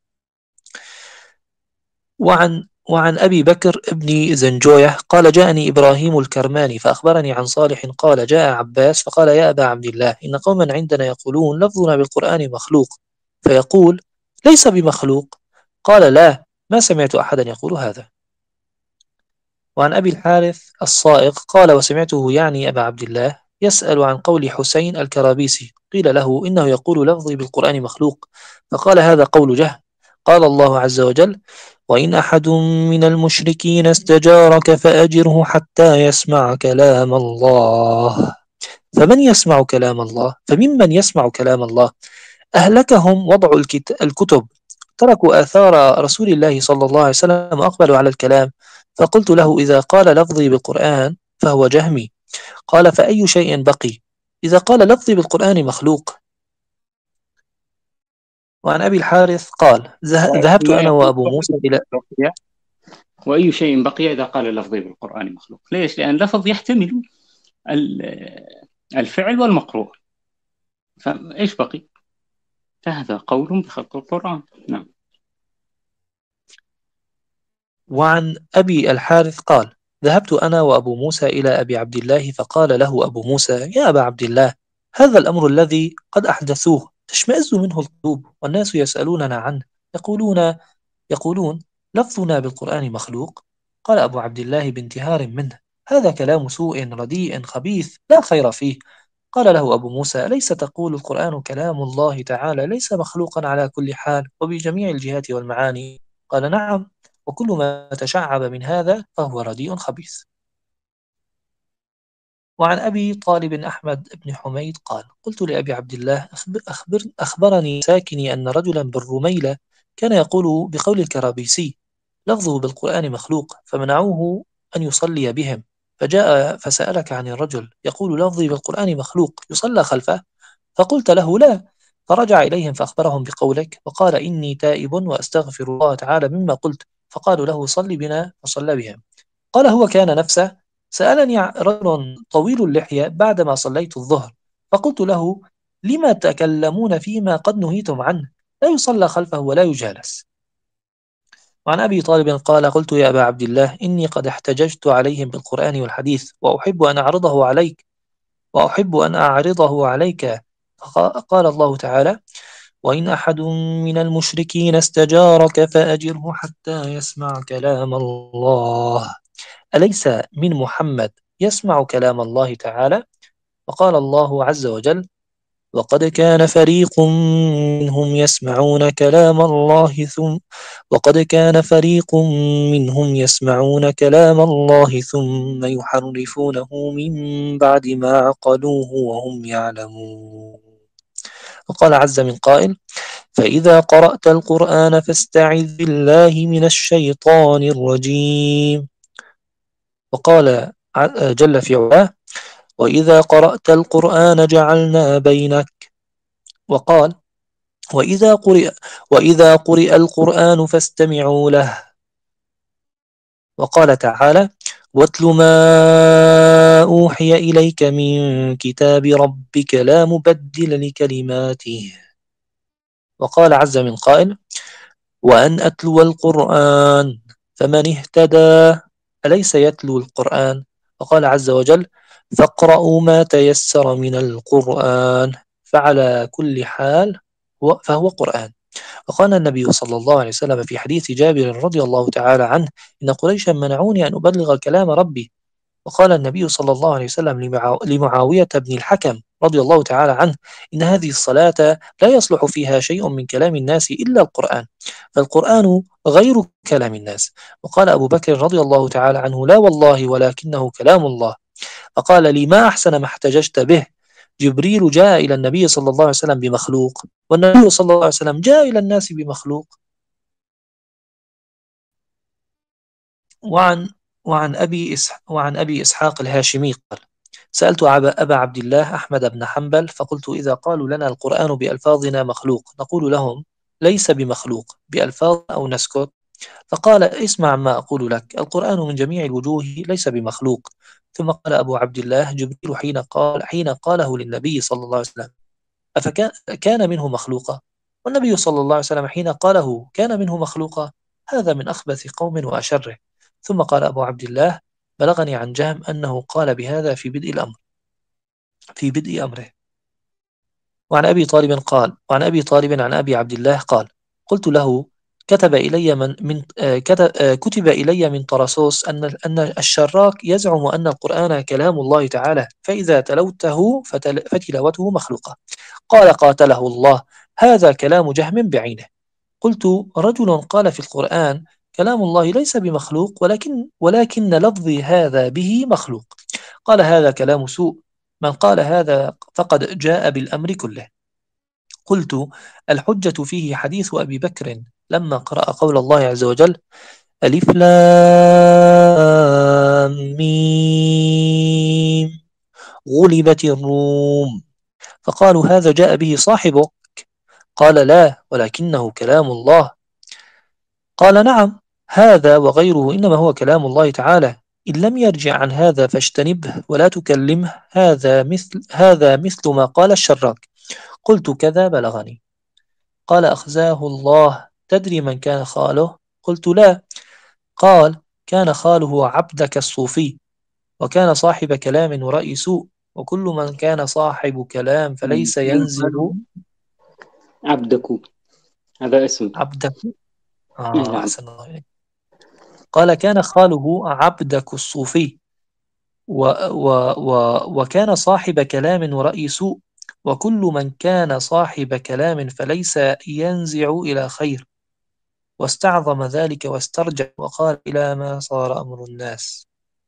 [SPEAKER 1] وعن وعن أبي بكر ابن زنجوية قال: جاءني إبراهيم الكرماني فأخبرني عن صالح قال: جاء عباس فقال: يا أبا عبد الله، إن قوما عندنا يقولون لفظنا بالقرآن مخلوق، فيقول: ليس بمخلوق. قال: لا، ما سمعت أحدا يقول هذا. وعن أبي الحارث الصائغ قال: وسمعته يعني أبا عبد الله يسأل عن قول حسين الكرابيسي، قيل له: إنه يقول لفظي بالقرآن مخلوق، فقال: هذا قول جهل. قال الله عز وجل: وإن أحد من المشركين استجارك فأجره حتى يسمع كلام الله. فمن يسمع كلام الله؟ فممن يسمع كلام الله؟ أهلكهم وضع الكتب، تركوا آثار رسول الله صلى الله عليه وسلم وأقبلوا على الكلام. فقلت له: إذا قال لفظي بالقرآن فهو جهمي. قال: فأي شيء بقي إذا قال لفظي بالقرآن مخلوق؟ وعن أبي الحارث قال: ذهبت أنا وأبو موسى إلى
[SPEAKER 2] وأي شيء بقي إذا قال لفظي بالقرآن مخلوق. ليش؟ لأن اللفظ يحتمل الفعل والمقروء، فإيش بقي؟ فهذا قول بخلق القرآن. نعم.
[SPEAKER 1] وعن أبي الحارث قال: ذهبت أنا وأبو موسى إلى أبي عبد الله فقال له أبو موسى: يا أبا عبد الله، هذا الأمر الذي قد أحدثوه تشمئز منه القلوب، والناس يسألوننا عنه، يقولون يقولون لفظنا بالقرآن مخلوق. قال أبو عبد الله بانتهار منه: هذا كلام سوء رديء خبيث لا خير فيه. قال له أبو موسى: أليس تقول القرآن كلام الله تعالى ليس مخلوقا على كل حال وبجميع الجهات والمعاني؟ قال: نعم، وكل ما تشعب من هذا فهو رديء خبيث. وعن أبي طالب أحمد بن حميد قال: قلت لأبي عبد الله: أخبر أخبرني ساكني أن رجلا بالرميلة كان يقول بقول الكرابيسي: لفظه بالقرآن مخلوق، فمنعوه أن يصلي بهم، فجاء فسألك عن الرجل يقول لفظي بالقرآن مخلوق يصلى خلفه؟ فقلت له: لا. فرجع إليهم فأخبرهم بقولك، وقال: إني تائب وأستغفر الله تعالى مما قلت. فقالوا له: صل بنا، فصلى بهم. قال: هو كان نفسه سألني رجل طويل اللحية بعدما صليت الظهر، فقلت له: لما تكلمون فيما قد نهيتم عنه؟ لا يصلى خلفه ولا يجالس. وعن أبي طالب قال: قلت يا أبا عبد الله: إني قد احتججت عليهم بالقرآن والحديث، وأحب أن أعرضه عليك وأحب أن أعرضه عليك. قال الله تعالى: وإن أحد من المشركين استجارك فأجره حتى يسمع كلام الله. أليس من محمد يسمع كلام الله تعالى؟ وقال الله عز وجل: وقد كان فريق منهم يسمعون كلام الله ثم وقد كان فريق منهم يسمعون كلام الله ثم يحرفونه من بعد ما عقلوه وهم يعلمون. وقال عز من قائل: فإذا قرأت القرآن فاستعذ بالله من الشيطان الرجيم. وقال جل في علاه: وإذا قرأت القرآن جعلنا بينك. وقال: وإذا قرئ وإذا قرئ القرآن فاستمعوا له. وقال تعالى: واتل ما أوحي إليك من كتاب ربك لا مبدل لكلماته. وقال عز من قائل: وأن أتلو القرآن فمن اهتدى أليس يتلو القرآن. وقال عز وجل: فاقرأوا ما تيسر من القرآن. فعلى كل حال فهو قرآن. وقال النبي صلى الله عليه وسلم في حديث جابر رضي الله تعالى عنه: إن قريشا منعوني أن أبلغ كلام ربي. وقال النبي صلى الله عليه وسلم لمعاوية بن الحكم رضي الله تعالى عنه: إن هذه الصلاة لا يصلح فيها شيء من كلام الناس إلا القرآن، فالقرآن غير كلام الناس. وقال أبو بكر رضي الله تعالى عنه: لا والله ولكنه كلام الله. فقال لي: ما أحسن ما احتججت به، جبريل جاء إلى النبي صلى الله عليه وسلم بمخلوق، والنبي صلى الله عليه وسلم جاء إلى الناس بمخلوق. وعن وعن أبي إسح وعن أبي إسحاق الهاشمي قال: سألت أبا عبد الله أحمد بن حنبل فقلت: إذا قالوا لنا القرآن بألفاظنا مخلوق نقول لهم: ليس بمخلوق بألفاظ أو نسكت؟ فقال: اسمع ما أقول لك، القرآن من جميع الوجوه ليس بمخلوق. ثم قال أبو عبد الله: جبريل حين قال حين قاله للنبي صلى الله عليه وسلم أفكان كان منه مخلوقا؟ والنبي صلى الله عليه وسلم حين قاله كان منه مخلوقا؟ هذا من أخبث قوم وأشره. ثم قال أبو عبد الله: بلغني عن جهم أنه قال بهذا في بدء الأمر في بدء أمره. وعن أبي طالب قال وعن أبي طالب عن أبي عبد الله قال: قلت له: كتب إلي من, من آه كتب, آه كتب إلي من طرسوس أن أن الشراك يزعم أن القرآن كلام الله تعالى، فإذا تلوته فتل فتلاوته مخلوقة. قال: قاتله الله، هذا كلام جهم بعينه. قلت: رجل قال في القرآن كلام الله ليس بمخلوق، ولكن ولكن لفظي هذا به مخلوق. قال: هذا كلام سوء، من قال هذا فقد جاء بالأمر كله. قلت: الحجة فيه حديث أبي بكر لما قرأ قول الله عز وجل: ألف لام ميم غلبت الروم، فقالوا: هذا جاء به صاحبه. قال: لا، ولكنه كلام الله. قال: نعم، هذا وغيره إنما هو كلام الله تعالى، إن لم يرجع عن هذا فاجتنبه ولا تكلمه، هذا مثل هذا مثل ما قال الشراك. قلت: كذا بلغني. قال: أخزاه الله، تدري من كان خاله؟ قلت: لا. قال: كان خاله عبدك الصوفي، وكان صاحب كلام ورأي سوء، وكل من كان صاحب كلام فليس ينزل.
[SPEAKER 2] عبدك هذا اسم
[SPEAKER 1] عبدك. آه
[SPEAKER 2] نعم.
[SPEAKER 1] أحسن الله إليك. قال: كان خاله عبدك الصوفي و و و وكان صاحب كلام ورأي سوء، وكل من كان صاحب كلام فليس ينزع إلى خير. واستعظم ذلك واسترجع وقال: إلى ما صار أمر الناس.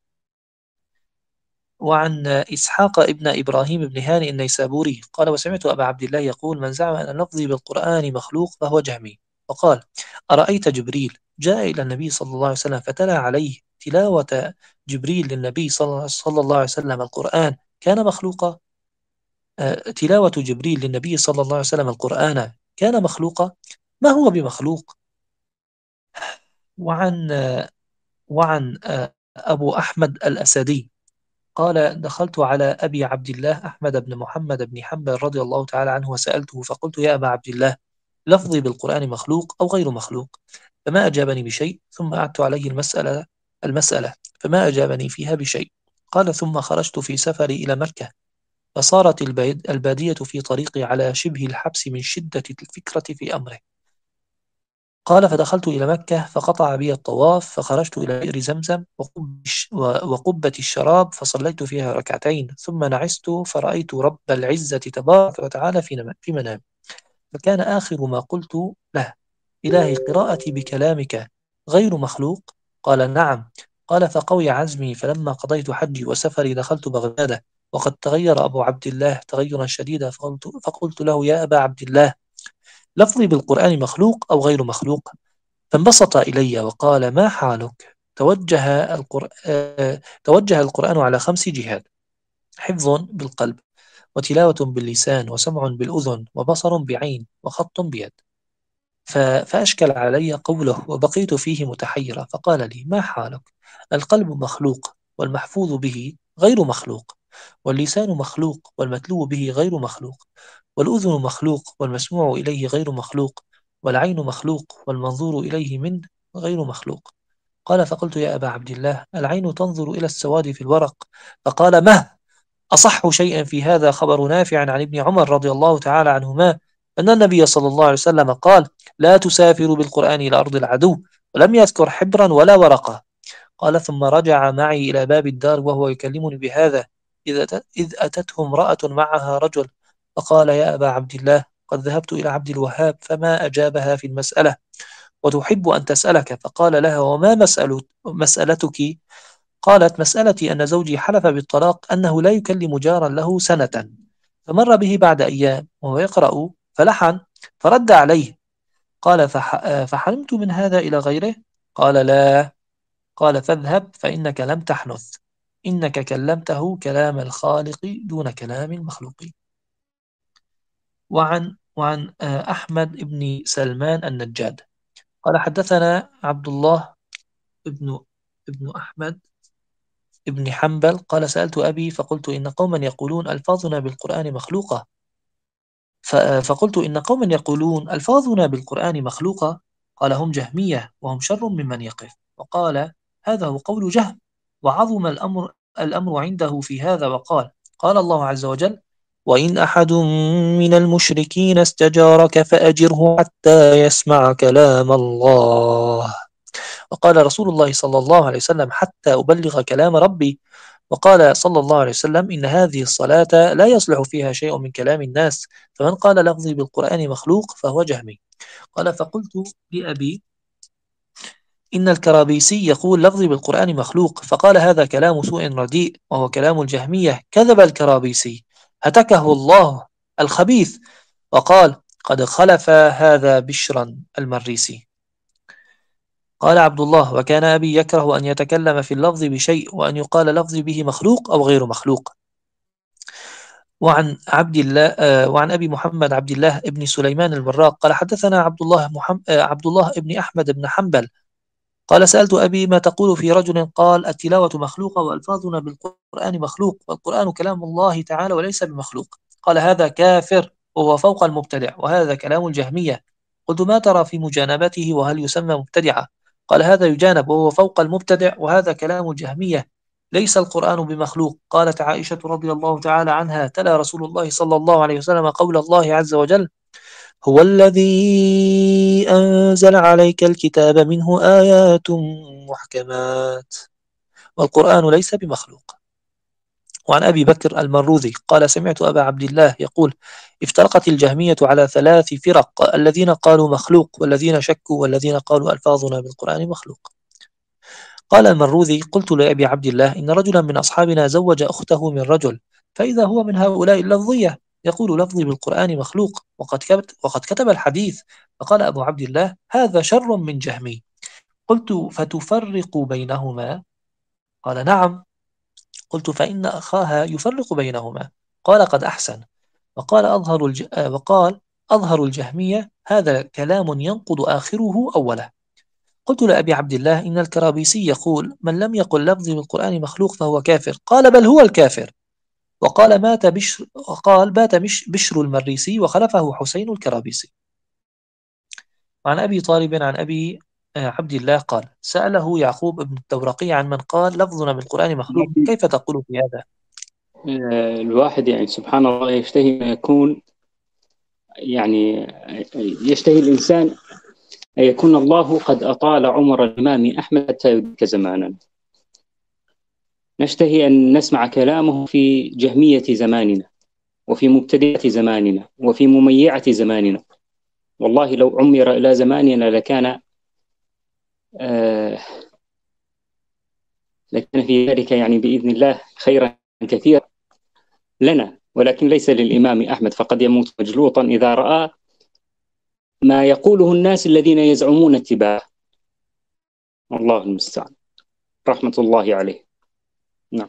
[SPEAKER 1] وعن إسحاق ابن إبراهيم بن هانئ النيسابوري قال: وسمعت أبا عبد الله يقول: من زعم أن لفظي بالقرآن مخلوق فهو جهمي. وقال: أرأيت جبريل جاء إلى النبي صلى الله عليه وسلم فتلا عليه تلاوة جبريل للنبي صلى الله عليه وسلم القرآن كان مخلوقا؟ آه، تلاوة جبريل للنبي صلى الله عليه وسلم القرآن كان مخلوقا؟ ما هو بمخلوق. وعن وعن أبو أحمد الأسدي قال: دخلت على أبي عبد الله أحمد بن محمد بن حنبل رضي الله تعالى عنه وسألته فقلت: يا أبا عبد الله، لفظي بالقرآن مخلوق أو غير مخلوق؟ فما أجابني بشيء، ثم أعدت عليه المسألة المسألة فما أجابني فيها بشيء. قال: ثم خرجت في سفري إلى مكة، فصارت البادية في طريقي على شبه الحبس من شدة الفكرة في أمره. قال: فدخلت إلى مكة فقطع بي الطواف، فخرجت إلى بئر زمزم وقبة الشراب فصليت فيها ركعتين، ثم نعست فرأيت رب العزة تبارك وتعالى في منام، فكان آخر ما قلت له: إلهي، قراءتي بكلامك غير مخلوق؟ قال: نعم. قال: فقوي عزمي، فلما قضيت حجي وسفري دخلت بغداد وقد تغير أبو عبد الله تغيرا شديدا، فقلت, فقلت له: يا أبا عبد الله، لفظي بالقرآن مخلوق أو غير مخلوق؟ فانبسط إلي وقال: ما حالك؟ توجه القرآن, توجه القرآن على خمس جهات: حفظ بالقلب، وتلاوة باللسان، وسمع بالأذن، وبصر بعين، وخط بيد. فأشكل علي قوله وبقيت فيه متحيرا، فقال لي: ما حالك؟ القلب مخلوق والمحفوظ به غير مخلوق، واللسان مخلوق والمتلو به غير مخلوق، والأذن مخلوق والمسموع إليه غير مخلوق، والعين مخلوق والمنظور إليه منه غير مخلوق. قال: فقلت: يا أبا عبد الله، العين تنظر إلى السواد في الورق. فقال: مه أصح شيء في هذا خبر نافع عن ابن عمر رضي الله تعالى عنهما أن النبي صلى الله عليه وسلم قال: لا تسافروا بالقرآن إلى أرض العدو، ولم يذكر حبرا ولا ورقة. قال: ثم رجع معي إلى باب الدار وهو يكلمني بهذا، إذ أتته امرأة معها رجل، فقال: يا أبا عبد الله، قد ذهبت إلى عبد الوهاب فما أجابها في المسألة، وتحب أن تسألك. فقال لها: وما مسألة مسألتك؟ قالت: مسألتي أن زوجي حلف بالطلاق أنه لا يكلم جارا له سنة، فمر به بعد أيام وهو يقرأ فلحن فرد عليه. قال: فح... فحلمت من هذا إلى غيره؟ قال: لا. قال: فاذهب فإنك لم تحنث، إنك كلمته كلام الخالق دون كلام المخلوق. وعن وعن أحمد بن سلمان النجاد قال: حدثنا عبد الله ابن ابن أحمد ابن حنبل قال: سألت أبي فقلت: إن قوما يقولون ألفاظنا بالقرآن مخلوقة فقلت إن قوما يقولون ألفاظنا بالقرآن مخلوقة قال: هم جهمية وهم شر ممن يقف. وقال: هذا هو قول جهم، وعظم الأمر, الأمر عنده في هذا. وقال: قال الله عز وجل: وإن أحد من المشركين استجارك فأجره حتى يسمع كلام الله. وقال رسول الله صلى الله عليه وسلم: حتى أبلغ كلام ربي. وقال صلى الله عليه وسلم: إن هذه الصلاة لا يصلح فيها شيء من كلام الناس، فمن قال لفظي بالقرآن مخلوق فهو جهمي. قال: فقلت لأبي: إن الكرابيسي يقول لفظي بالقرآن مخلوق. فقال: هذا كلام سوء رديء، وهو كلام الجهمية. كذب الكرابيسي، هتكه الله الخبيث. وقال: قد خلف هذا بشرا المريسي. قال عبد الله: وكان أبي يكره أن يتكلم في اللفظ بشيء، وأن يقال لفظي به مخلوق أو غير مخلوق. وعن عبد الله وعن أبي محمد عبد الله ابن سليمان البراق قال: حدثنا عبد الله محمد عبد الله ابن أحمد بن حنبل قال: سألت أبي: ما تقول في رجل قال التلاوة مخلوقة وألفاظنا بالقرآن مخلوق، والقرآن كلام الله تعالى وليس بمخلوق؟ قال: هذا كافر وهو فوق المبتدع، وهذا كلام الجهمية. قلت: ما ترى في مجانبته، وهل يسمى مبتدعا؟ قال: هذا يجانب وهو فوق المبتدع، وهذا كلام الجهمية، ليس القرآن بمخلوق. قالت عائشة رضي الله تعالى عنها: تلا رسول الله صلى الله عليه وسلم قول الله عز وجل: هو الذي أنزل عليك الكتاب منه آيات محكمات، والقرآن ليس بمخلوق. وعن أبي بكر المروذي قال: سمعت أبا عبد الله يقول: افترقت الجهمية على ثلاث فرق، الذين قالوا مخلوق، والذين شكوا، والذين قالوا ألفاظنا بالقرآن مخلوق. قال المروذي: قلت لأبي عبد الله: إن رجلا من أصحابنا زوج أخته من رجل، فإذا هو من هؤلاء اللفظية يقول لفظي بالقرآن مخلوق، وقد كتب, وقد كتب الحديث. فقال أبو عبد الله: هذا شر من جهمي. قلت: فتفرق بينهما؟ قال: نعم. قلت: فإن أخاها يفرق بينهما. قال: قد أحسن. وقال أظهر, الج... وقال أظهر الجهمية: هذا كلام ينقض آخره أوله. قلت لأبي عبد الله: إن الكرابيسي يقول من لم يقل لفظي بالقرآن مخلوق فهو كافر. قال: بل هو الكافر. وقال: مات بشر وقال بات بشر المريسي وخلفه حسين الكرابيسي. عن أبي طالب عن أبي عبد الله قال: سأله يعقوب بن الدورقي عن من قال لفظنا بالقرآن مخلوق، كيف تقول في هذا؟
[SPEAKER 2] الواحد يعني سبحان الله يشتهي أن يكون، يعني يشتهي الإنسان أن يكون الله قد أطال عمر الإمام أحمد حتى يدرك زمانا. نشتهي أن نسمع كلامه في جهمية زماننا، وفي مبتدئة زماننا، وفي مميعة زماننا. والله لو عمر إلى زماننا لكان آه لكان في ذلك يعني بإذن الله خيرا كثيرا لنا، ولكن ليس للإمام أحمد، فقد يموت مجلوطا إذا رأى ما يقوله الناس الذين يزعمون اتباعه. الله المستعان. رحمة الله عليه. نعم.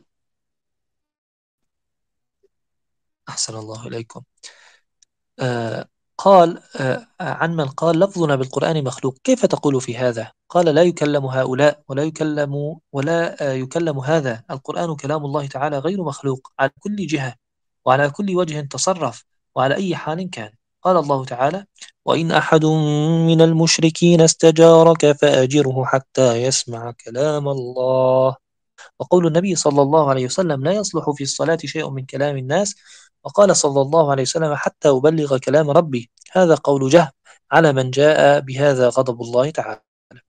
[SPEAKER 1] أحسن الله إليكم. آه قال آه عن من قال لفظنا بالقرآن مخلوق، كيف تقول في هذا؟ قال لا يكلم هؤلاء ولا يكلم ولا آه يكلم هذا، القرآن كلام الله تعالى غير مخلوق على كل جهة وعلى كل وجه تصرف وعلى أي حال كان. قال الله تعالى: وإن أحد من المشركين استجارك فأجره حتى يسمع كلام الله. وقول النبي صلى الله عليه وسلم: لا يصلح في الصلاة شيء من كلام الناس. وقال صلى الله عليه وسلم: حتى أبلغ كلام ربي. هذا قول جهم، على من جاء بهذا غضب الله تعالى.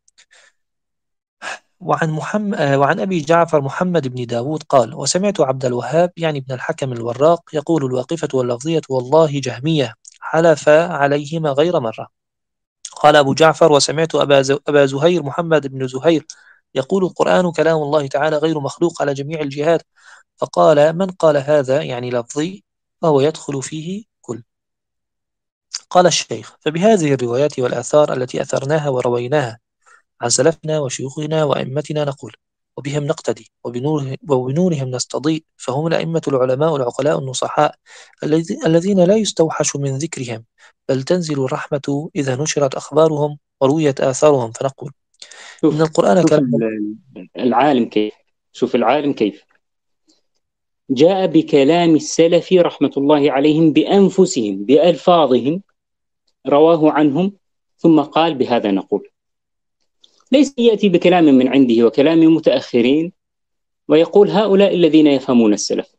[SPEAKER 1] وعن, محمد وعن أبي جعفر محمد بن داود قال: وسمعت عبد الوهاب يعني ابن الحكم الوراق يقول: الواقفة واللفظية والله جهمية، حلف عليهما غير مرة. قال أبو جعفر: وسمعت أبا, أبا زهير محمد بن زهير يقول: القرآن كلام الله تعالى غير مخلوق على جميع الجهات. فقال: من قال هذا يعني لفظي فهو يدخل فيه كل. قال الشيخ: فبهذه الروايات والآثار التي أثرناها ورويناها عن سلفنا وشيوخنا وأئمتنا نقول، وبهم نقتدي، وبنوره وبنورهم نستضيء، فهم الأئمة العلماء العقلاء النصحاء الذين لا يستوحش من ذكرهم، بل تنزل الرحمة إذا نشرت أخبارهم ورويت آثارهم. فنقول إن
[SPEAKER 2] شوف
[SPEAKER 1] القرآن
[SPEAKER 2] شوف
[SPEAKER 1] كلام.
[SPEAKER 2] العالم كيف شوف العالم كيف جاء بكلام السلف رحمة الله عليهم بأنفسهم بألفاظهم، رواه عنهم، ثم قال: بهذا نقول. ليس يأتي بكلام من عنده وكلام متأخرين ويقول هؤلاء الذين يفهمون السلف،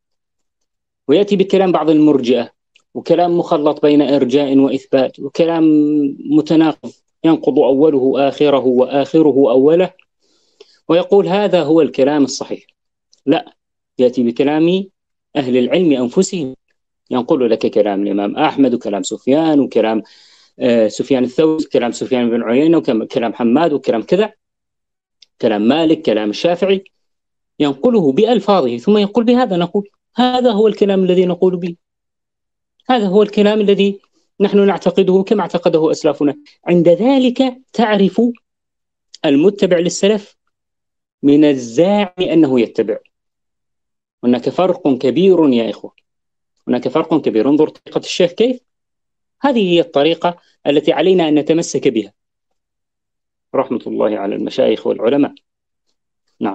[SPEAKER 2] ويأتي بكلام بعض المرجئة وكلام مخلط بين إرجاء وإثبات وكلام متناقض ينقض أوله آخره وآخره أوله، ويقول هذا هو الكلام الصحيح. لا، يأتي بكلام أهل العلم أنفسهم، ينقل لك كلام الإمام أحمد وكلام سفيان وكلام آه سفيان الثوري وكلام سفيان بن عيينة وكلام حماد وكلام كذا، كلام مالك، كلام الشافعي، ينقله بألفاظه ثم يقول: بهذا نقول. هذا هو الكلام الذي نقول به، هذا هو الكلام الذي نحن نعتقده كما اعتقده أسلافنا. عند ذلك تعرف المتبع للسلف من الزاعم أنه يتبع. هناك فرق كبير يا إخوة، هناك فرق كبير. انظر طريقة الشيخ كيف، هذه هي الطريقة التي علينا أن نتمسك بها، رحمة الله على المشايخ والعلماء. نعم.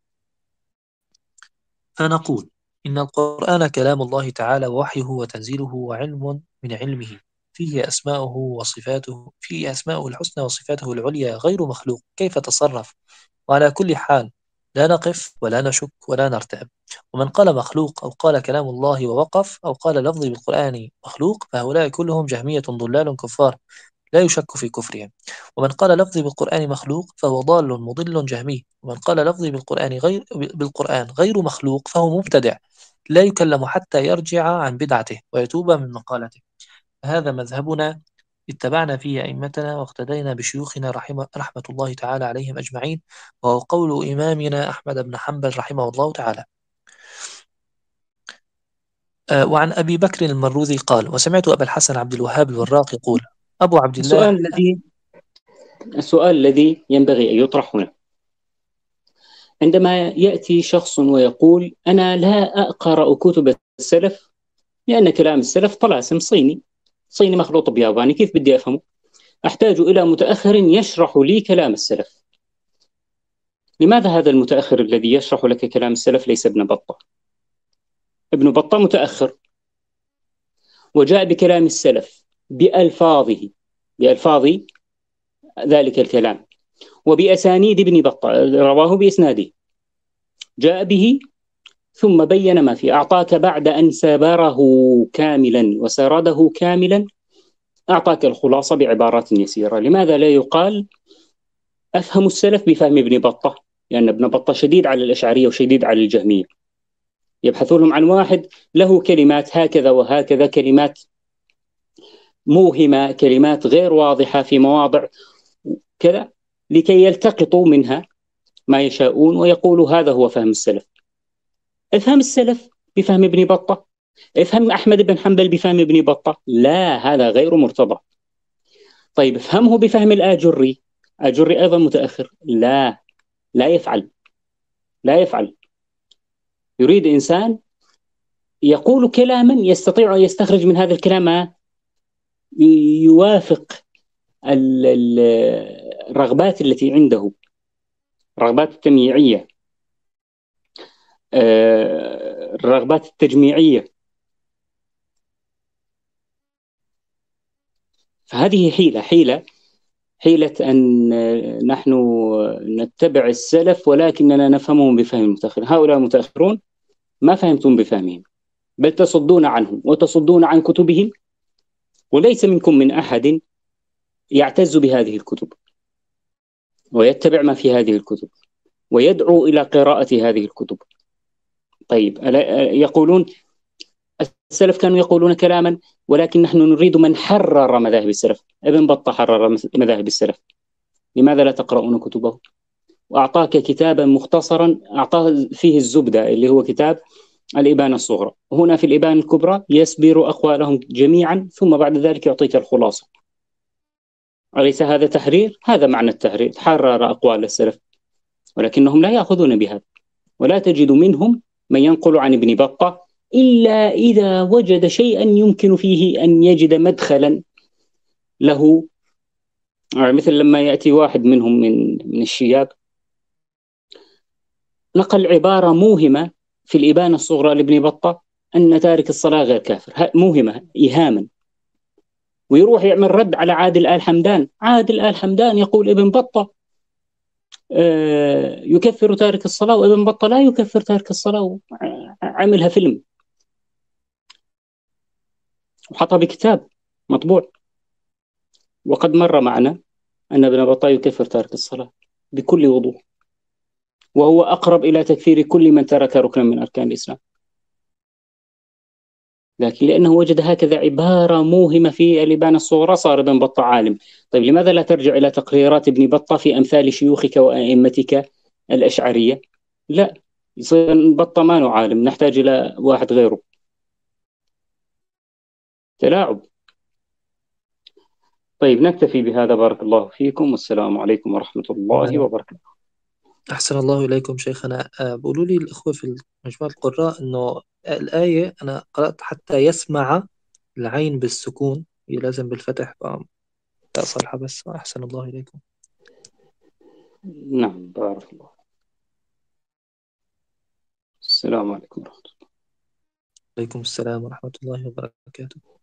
[SPEAKER 1] فنقول إن القرآن كلام الله تعالى ووحيه وتنزيله وعلم من علمه، فيه أسماؤه وصفاته، فيه أسماؤه الحسنى وصفاته العليا غير مخلوق. كيف تصرف؟ وعلى كل حال لا نقف ولا نشك ولا نرتاب. ومن قال مخلوق أو قال كلام الله ووقف أو قال لفظي بالقرآن مخلوق فهؤلاء كلهم جهمية ضلال كفار لا يشك في كفرهم. ومن قال لفظي بالقرآن مخلوق فهو ضال مضل جهمي. ومن قال لفظي بالقرآن غير بالقرآن غير مخلوق فهو مبتدع لا يكلم حتى يرجع عن بدعته ويتوب من مقالته. هذا مذهبنا، اتبعنا فيه أئمتنا واقتدينا بشيوخنا رحمة, رحمة الله تعالى عليهم أجمعين، وهو قول إمامنا أحمد بن حنبل رحمه الله تعالى. آه وعن أبي بكر المروذي قال: وسمعت أبا الحسن عبد الوهاب الوراق يقول: أبو عبد الله.
[SPEAKER 2] السؤال الذي السؤال الذي ينبغي أن يطرح هنا، عندما يأتي شخص ويقول: أنا لا أقرأ كتب السلف لأن كلام السلف طلاسم صيني صيني مخلوط بياباني، كيف بدي أفهمه؟ أحتاج إلى متأخر يشرح لي كلام السلف. لماذا هذا المتأخر الذي يشرح لك كلام السلف ليس ابن بطة؟ ابن بطة متأخر وجاء بكلام السلف بألفاظه بألفاظ ذلك الكلام وبأسانيد ابن بطة، رواه بإسناده، جاء به ثم بين ما فيه، أعطاك بعد أن سبره كاملا وسرده كاملا، أعطاك الخلاصة بعبارات يسيرة. لماذا لا يقال أفهم السلف بفهم ابن بطة؟ لأن ابن بطة شديد على الأشعرية وشديد على الجهمية، يبحثون عن واحد له كلمات هكذا وهكذا، كلمات موهمة، كلمات غير واضحة في مواضع كذا، لكي يلتقطوا منها ما يشاءون ويقولوا هذا هو فهم السلف. افهم السلف بفهم ابن بطة، افهم أحمد بن حنبل بفهم ابن بطة، لا، هذا غير مرتضى. طيب افهمه بفهم الآجري، آجري أيضا متأخر، لا لا يفعل. لا يفعل. يريد إنسان يقول كلاما يستطيع أن يستخرج من هذا الكلام ما يوافق الرغبات التي عنده، الرغبات التمييعية، الرغبات التجميعية. فهذه حيلة حيلة حيلة أن نحن نتبع السلف ولكننا نفهمهم بفهم المتأخرين. هؤلاء المتأخرون ما فهمتم بفهمهم، بل تصدون عنهم وتصدون عن كتبهم، وليس منكم من أحد يعتز بهذه الكتب ويتبع ما في هذه الكتب ويدعو إلى قراءة هذه الكتب. طيب، يقولون السلف كانوا يقولون كلاما ولكن نحن نريد من حرر مذاهب السلف. ابن بطة حرر مذاهب السلف، لماذا لا تقرؤون كتبه؟ وأعطاك كتابا مختصرا أعطاه فيه الزبدة اللي هو كتاب الإبانة الصغرى، هنا في الإبانة الكبرى يسبر أقوالهم جميعا ثم بعد ذلك يعطيك الخلاصة. أليس هذا تحرير؟ هذا معنى التحرير، حرر أقوال السلف، ولكنهم لا يأخذون بهذا. ولا تجد منهم من ينقل عن ابن بطة إلا إذا وجد شيئا يمكن فيه أن يجد مدخلا له، مثل لما يأتي واحد منهم من من الشياب نقل عبارة موهمة في الإبانة الصغرى لابن بطة أن تارك الصلاة غير كافر، موهمة إيهاما، ويروح يعمل رد على عادل آل حمدان. عادل آل حمدان يقول ابن بطة يكفر تارك الصلاة وابن بطة لا يكفر تارك الصلاة، عملها فيلم وحطها بكتاب مطبوع. وقد مر معنا أن ابن بطة يكفر تارك الصلاة بكل وضوح، وهو أقرب إلى تكفير كل من ترك ركنا من أركان الإسلام، لكن لأنه وجد هكذا عبارة موهمة في الإبانة الصغرى صار ابن بطة عالم. طيب لماذا لا ترجع إلى تقريرات ابن بطة في أمثال شيوخك وأئمتك الأشعرية؟ لا، يصير ابن بطة ما عالم، نحتاج إلى واحد غيره. تلاعب. طيب نكتفي بهذا، بارك الله فيكم، والسلام عليكم ورحمة الله وبركاته.
[SPEAKER 1] أحسن الله إليكم شيخنا. بقولوا لي الأخوة في مجموعة القراء أنه الآية أنا قرأت حتى يسمع العين بالسكون، هي لازم بالفتح، فأصلها بس. أحسن الله إليكم.
[SPEAKER 2] نعم بارك الله. السلام عليكم ورحمة الله.
[SPEAKER 1] عليكم السلام ورحمة الله وبركاته.